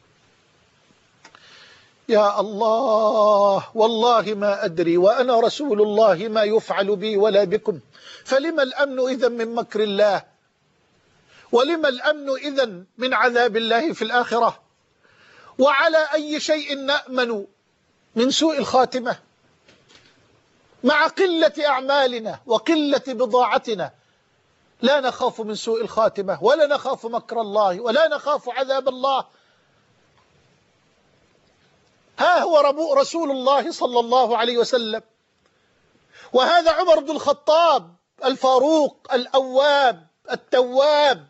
يا الله، والله ما أدري وأنا رسول الله ما يفعل بي ولا بكم. فلما الأمن إذن من مكر الله؟ ولما الأمن إذن من عذاب الله في الآخرة؟ وعلى أي شيء نأمن من سوء الخاتمة؟ مع قلة أعمالنا وقلة بضاعتنا لا نخاف من سوء الخاتمة، ولا نخاف مكر الله، ولا نخاف عذاب الله. ها هو رسول الله صلى الله عليه وسلم، وهذا عمر بن الخطاب الفاروق الأواب التواب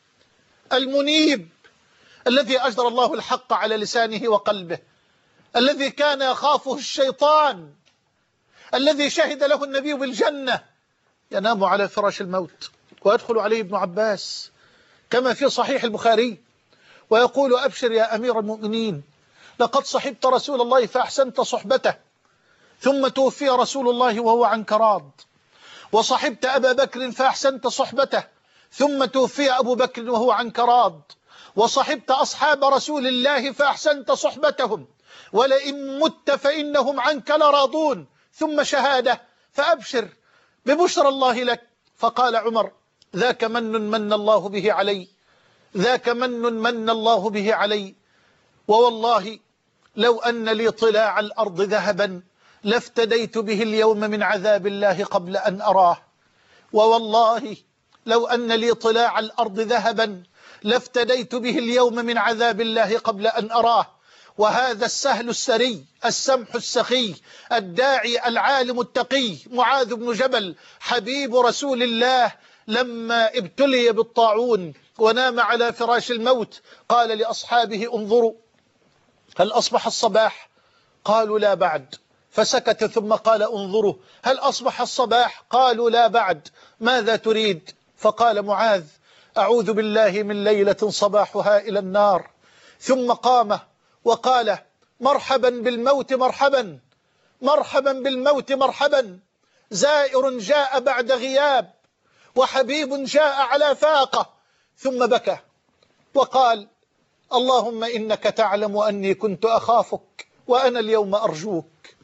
المنيب، الذي أجرى الله الحق على لسانه وقلبه، الذي كان يخافه الشيطان، الذي شهد له النبي بالجنة، ينام على فراش الموت ويدخل عليه ابن عباس كما في صحيح البخاري ويقول: أبشر يا أمير المؤمنين، لقد صحبت رسول الله فأحسنت صحبته، ثم توفي رسول الله وهو عنك راض. وصحبت أبا بكر فأحسنت صحبته، ثم توفي أبو بكر وهو عنك راض. وصحبت أصحاب رسول الله فأحسنت صحبتهم، ولئن مت فإنهم عنك لراضون. ثم شهادة، فأبشر ببشرى الله لك. فقال عمر: ذاك من من الله به علي، ذاك من من الله به علي، ووالله لو أن لي طلاع الأرض ذهبا لافتديت به اليوم من عذاب الله قبل أن أراه. ووالله لو أن لي طلاع الأرض ذهبا لافتديت به اليوم من عذاب الله قبل أن أراه. وهذا السهل السري السمح السخي الداعي العالم التقي معاذ بن جبل حبيب رسول الله، لما ابتلي بالطاعون ونام على فراش الموت قال لأصحابه: انظروا هل أصبح الصباح؟ قالوا: لا بعد. فسكت ثم قال: انظروا هل أصبح الصباح؟ قالوا: لا بعد. ماذا تريد؟ فقال معاذ: أعوذ بالله من ليلة صباحها إلى النار. ثم قام وقال: مرحبا بالموت مرحبا، مرحبا بالموت مرحبا، زائر جاء بعد غياب، وحبيب جاء على فاقة. ثم بكى وقال: اللهم إنك تعلم أني كنت أخافك وأنا اليوم أرجوك،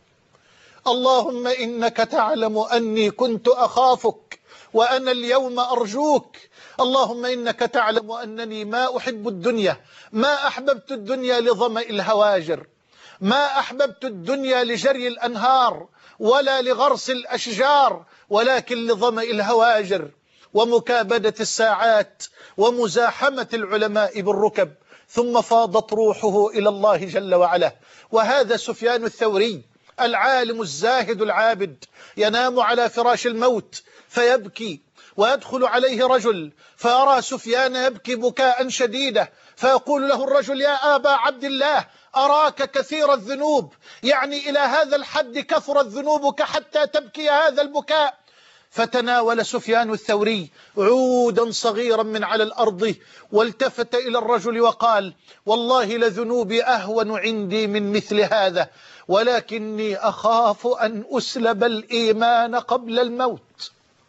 اللهم إنك تعلم أني كنت أخافك وأنا اليوم أرجوك، اللهم إنك تعلم أنني ما أحب الدنيا، ما أحببت الدنيا لظمأ الهواجر، ما أحببت الدنيا لجري الأنهار ولا لغرس الأشجار، ولكن لظمأ الهواجر ومكابدة الساعات ومزاحمة العلماء بالركب. ثم فاضت روحه إلى الله جل وعلا. وهذا سفيان الثوري العالم الزاهد العابد ينام على فراش الموت فيبكي، ويدخل عليه رجل فيرى سفيان يبكي بكاء شديدا، فيقول له الرجل: يا أبا عبد الله، أراك كثير الذنوب، يعني إلى هذا الحد كثرت ذنوبك حتى تبكي هذا البكاء؟ فتناول سفيان الثوري عودا صغيرا من على الأرض والتفت إلى الرجل وقال: والله لذنوبي أهون عندي من مثل هذا، ولكني أخاف أن أسلب الإيمان قبل الموت.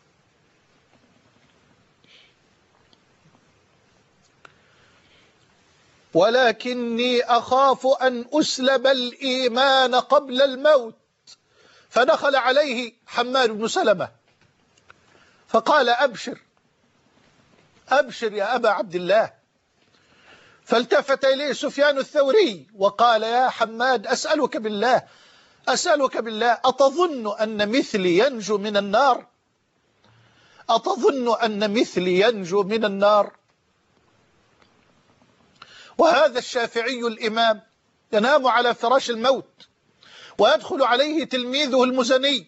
ولكني أخاف أن أسلب الإيمان قبل الموت. فدخل عليه حماد بن سلمة فقال: أبشر أبشر يا أبا عبد الله. فالتفت إليه سفيان الثوري وقال: يا حماد، أسألك بالله أسألك بالله أتظن أن مثلي ينجو من النار؟ أتظن أن مثلي ينجو من النار؟ وهذا الشافعي الإمام ينام على فراش الموت، ويدخل عليه تلميذه المزني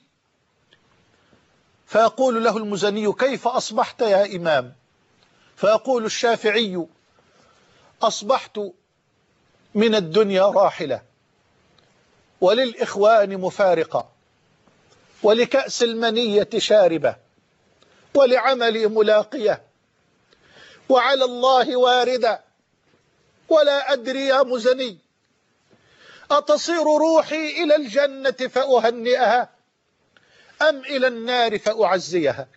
فيقول له المزني: كيف أصبحت يا إمام؟ فيقول الشافعي: أصبحت من الدنيا راحلة، وللإخوان مفارقة، ولكأس المنية شاربة، ولعملي ملاقية، وعلى الله واردة، ولا أدري يا مزني أتصير روحي إلى الجنة فأهنئها أم إلى النار فأعزيها؟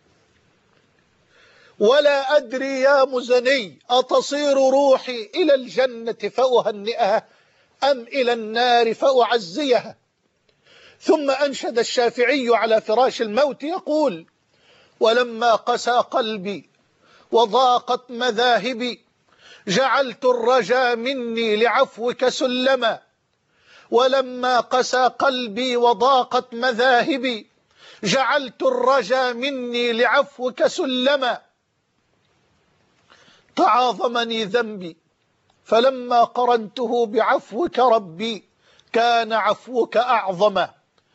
ولا أدري يا مزني أتصير روحي إلى الجنة فأهنئها أم إلى النار فأعزيها. ثم أنشد الشافعي على فراش الموت يقول: ولما قسى قلبي وضاقت مذاهبي جعلت الرجا مني لعفوك سلما. ولما قسى قلبي وضاقت مذاهبي جعلت الرجا مني لعفوك سلما. تعاظمني ذنبي فلما قرنته بعفوك ربي كان عفوك أعظما.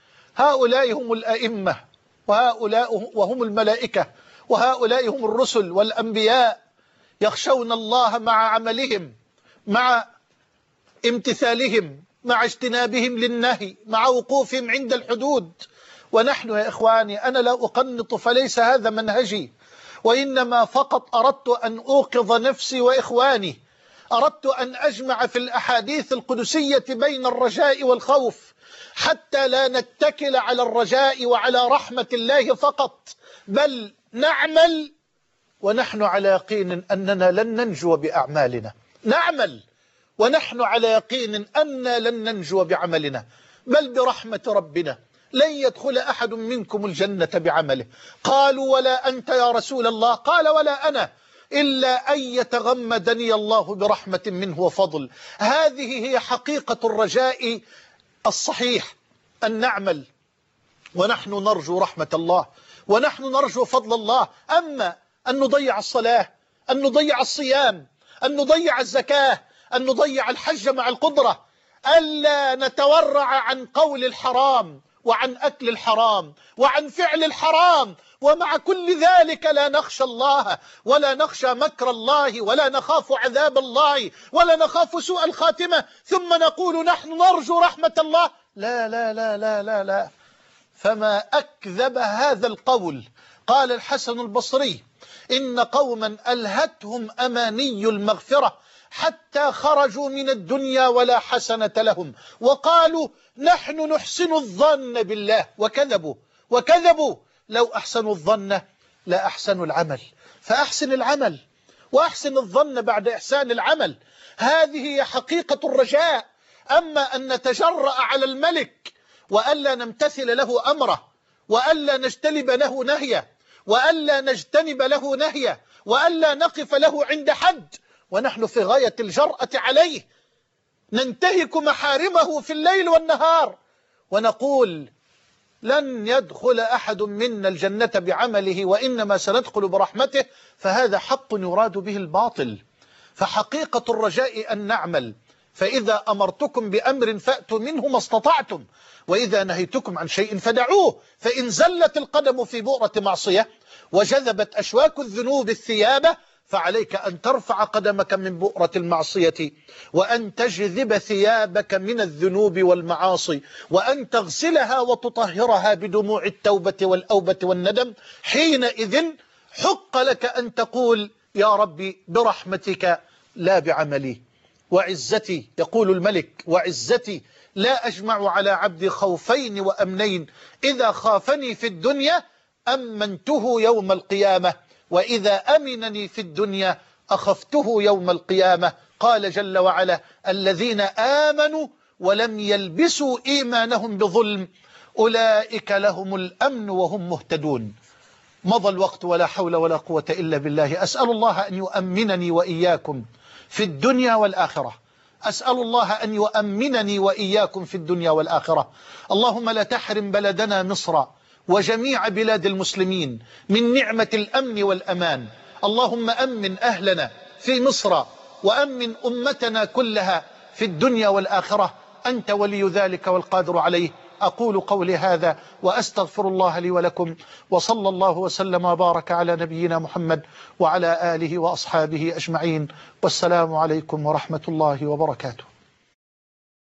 هؤلاء هم الأئمة، وهؤلاء وهم الملائكة، وهؤلاء هم الرسل والأنبياء، يخشون الله مع عملهم، مع امتثالهم، مع اجتنابهم للنهي، مع وقوفهم عند الحدود. ونحن يا إخواني، أنا لا أقنط فليس هذا منهجي، وإنما فقط أردت أن أوقظ نفسي وإخواني، أردت أن أجمع في الأحاديث القدسية بين الرجاء والخوف، حتى لا نتكل على الرجاء وعلى رحمة الله فقط، بل نعمل ونحن على يقين أننا لن ننجو بأعمالنا، نعمل ونحن على يقين أننا لن ننجو بعملنا، بل برحمة ربنا. لن يدخل أحد منكم الجنة بعمله. قالوا: ولا أنت يا رسول الله؟ قال: ولا أنا، إلا أن يتغمدني الله برحمة منه وفضل. هذه هي حقيقة الرجاء الصحيح، أن نعمل ونحن نرجو رحمة الله، ونحن نرجو فضل الله. أما أن نضيع الصلاة، أن نضيع الصيام، أن نضيع الزكاة، أن نضيع الحج مع القدرة، ألا نتورع عن قول الحرام وعن أكل الحرام وعن فعل الحرام، ومع كل ذلك لا نخشى الله ولا نخشى مكر الله ولا نخاف عذاب الله ولا نخاف سوء الخاتمة، ثم نقول نحن نرجو رحمة الله. لا لا لا لا لا لا فما أكذب هذا القول. قال الحسن البصري: إن قوما ألهتهم أماني المغفرة حتى خرجوا من الدنيا ولا حسنة لهم، وقالوا نحن نحسن الظن بالله، وكذبوا وكذبوا. لو أحسنوا الظن لا أحسنوا العمل، فأحسن العمل وأحسن الظن بعد إحسان العمل. هذه هي حقيقة الرجاء. أما أن نتجرأ على الملك وألا نمتثل له أمره، وألا نجتنب له نهيه، وألا نجتنب له نهيه، وألا نقف له عند حد ونحن في غاية الجرأة عليه، ننتهك محارمه في الليل والنهار ونقول لن يدخل أحد منا الجنة بعمله وإنما سندخل برحمته، فهذا حق يراد به الباطل. فحقيقة الرجاء أن نعمل، فإذا أمرتكم بأمر فأتوا منه ما استطعتم، وإذا نهيتكم عن شيء فدعوه. فإن زلت القدم في بؤرة معصية وجذبت أشواك الذنوب الثياب فعليك أن ترفع قدمك من بؤرة المعصية، وأن تجذب ثيابك من الذنوب والمعاصي، وأن تغسلها وتطهرها بدموع التوبة والأوبة والندم. حينئذ حق لك أن تقول يا ربي برحمتك لا بعملي، وعزتي، يقول الملك، وعزتي لا أجمع على عبدي خوفين وأمنين، إذا خافني في الدنيا أمنته يوم القيامة، وإذا أمنني في الدنيا أخفته يوم القيامة. قال جل وعلا الذين آمنوا ولم يلبسوا إيمانهم بظلم أولئك لهم الأمن وهم مهتدون. مضى الوقت ولا حول ولا قوة إلا بالله. أسأل الله أن يؤمنني وإياكم في الدنيا والآخرة، أسأل الله أن يؤمنني وإياكم في الدنيا والآخرة. اللهم لا تحرم بلدنا مصر وجميع بلاد المسلمين من نعمة الأمن والأمان. اللهم أمن أهلنا في مصر وأمن أمتنا كلها في الدنيا والآخرة، أنت ولي ذلك والقادر عليه. أقول قولي هذا وأستغفر الله لي ولكم، وصلى الله وسلم وبارك على نبينا محمد وعلى آله وأصحابه أجمعين، والسلام عليكم ورحمة الله وبركاته.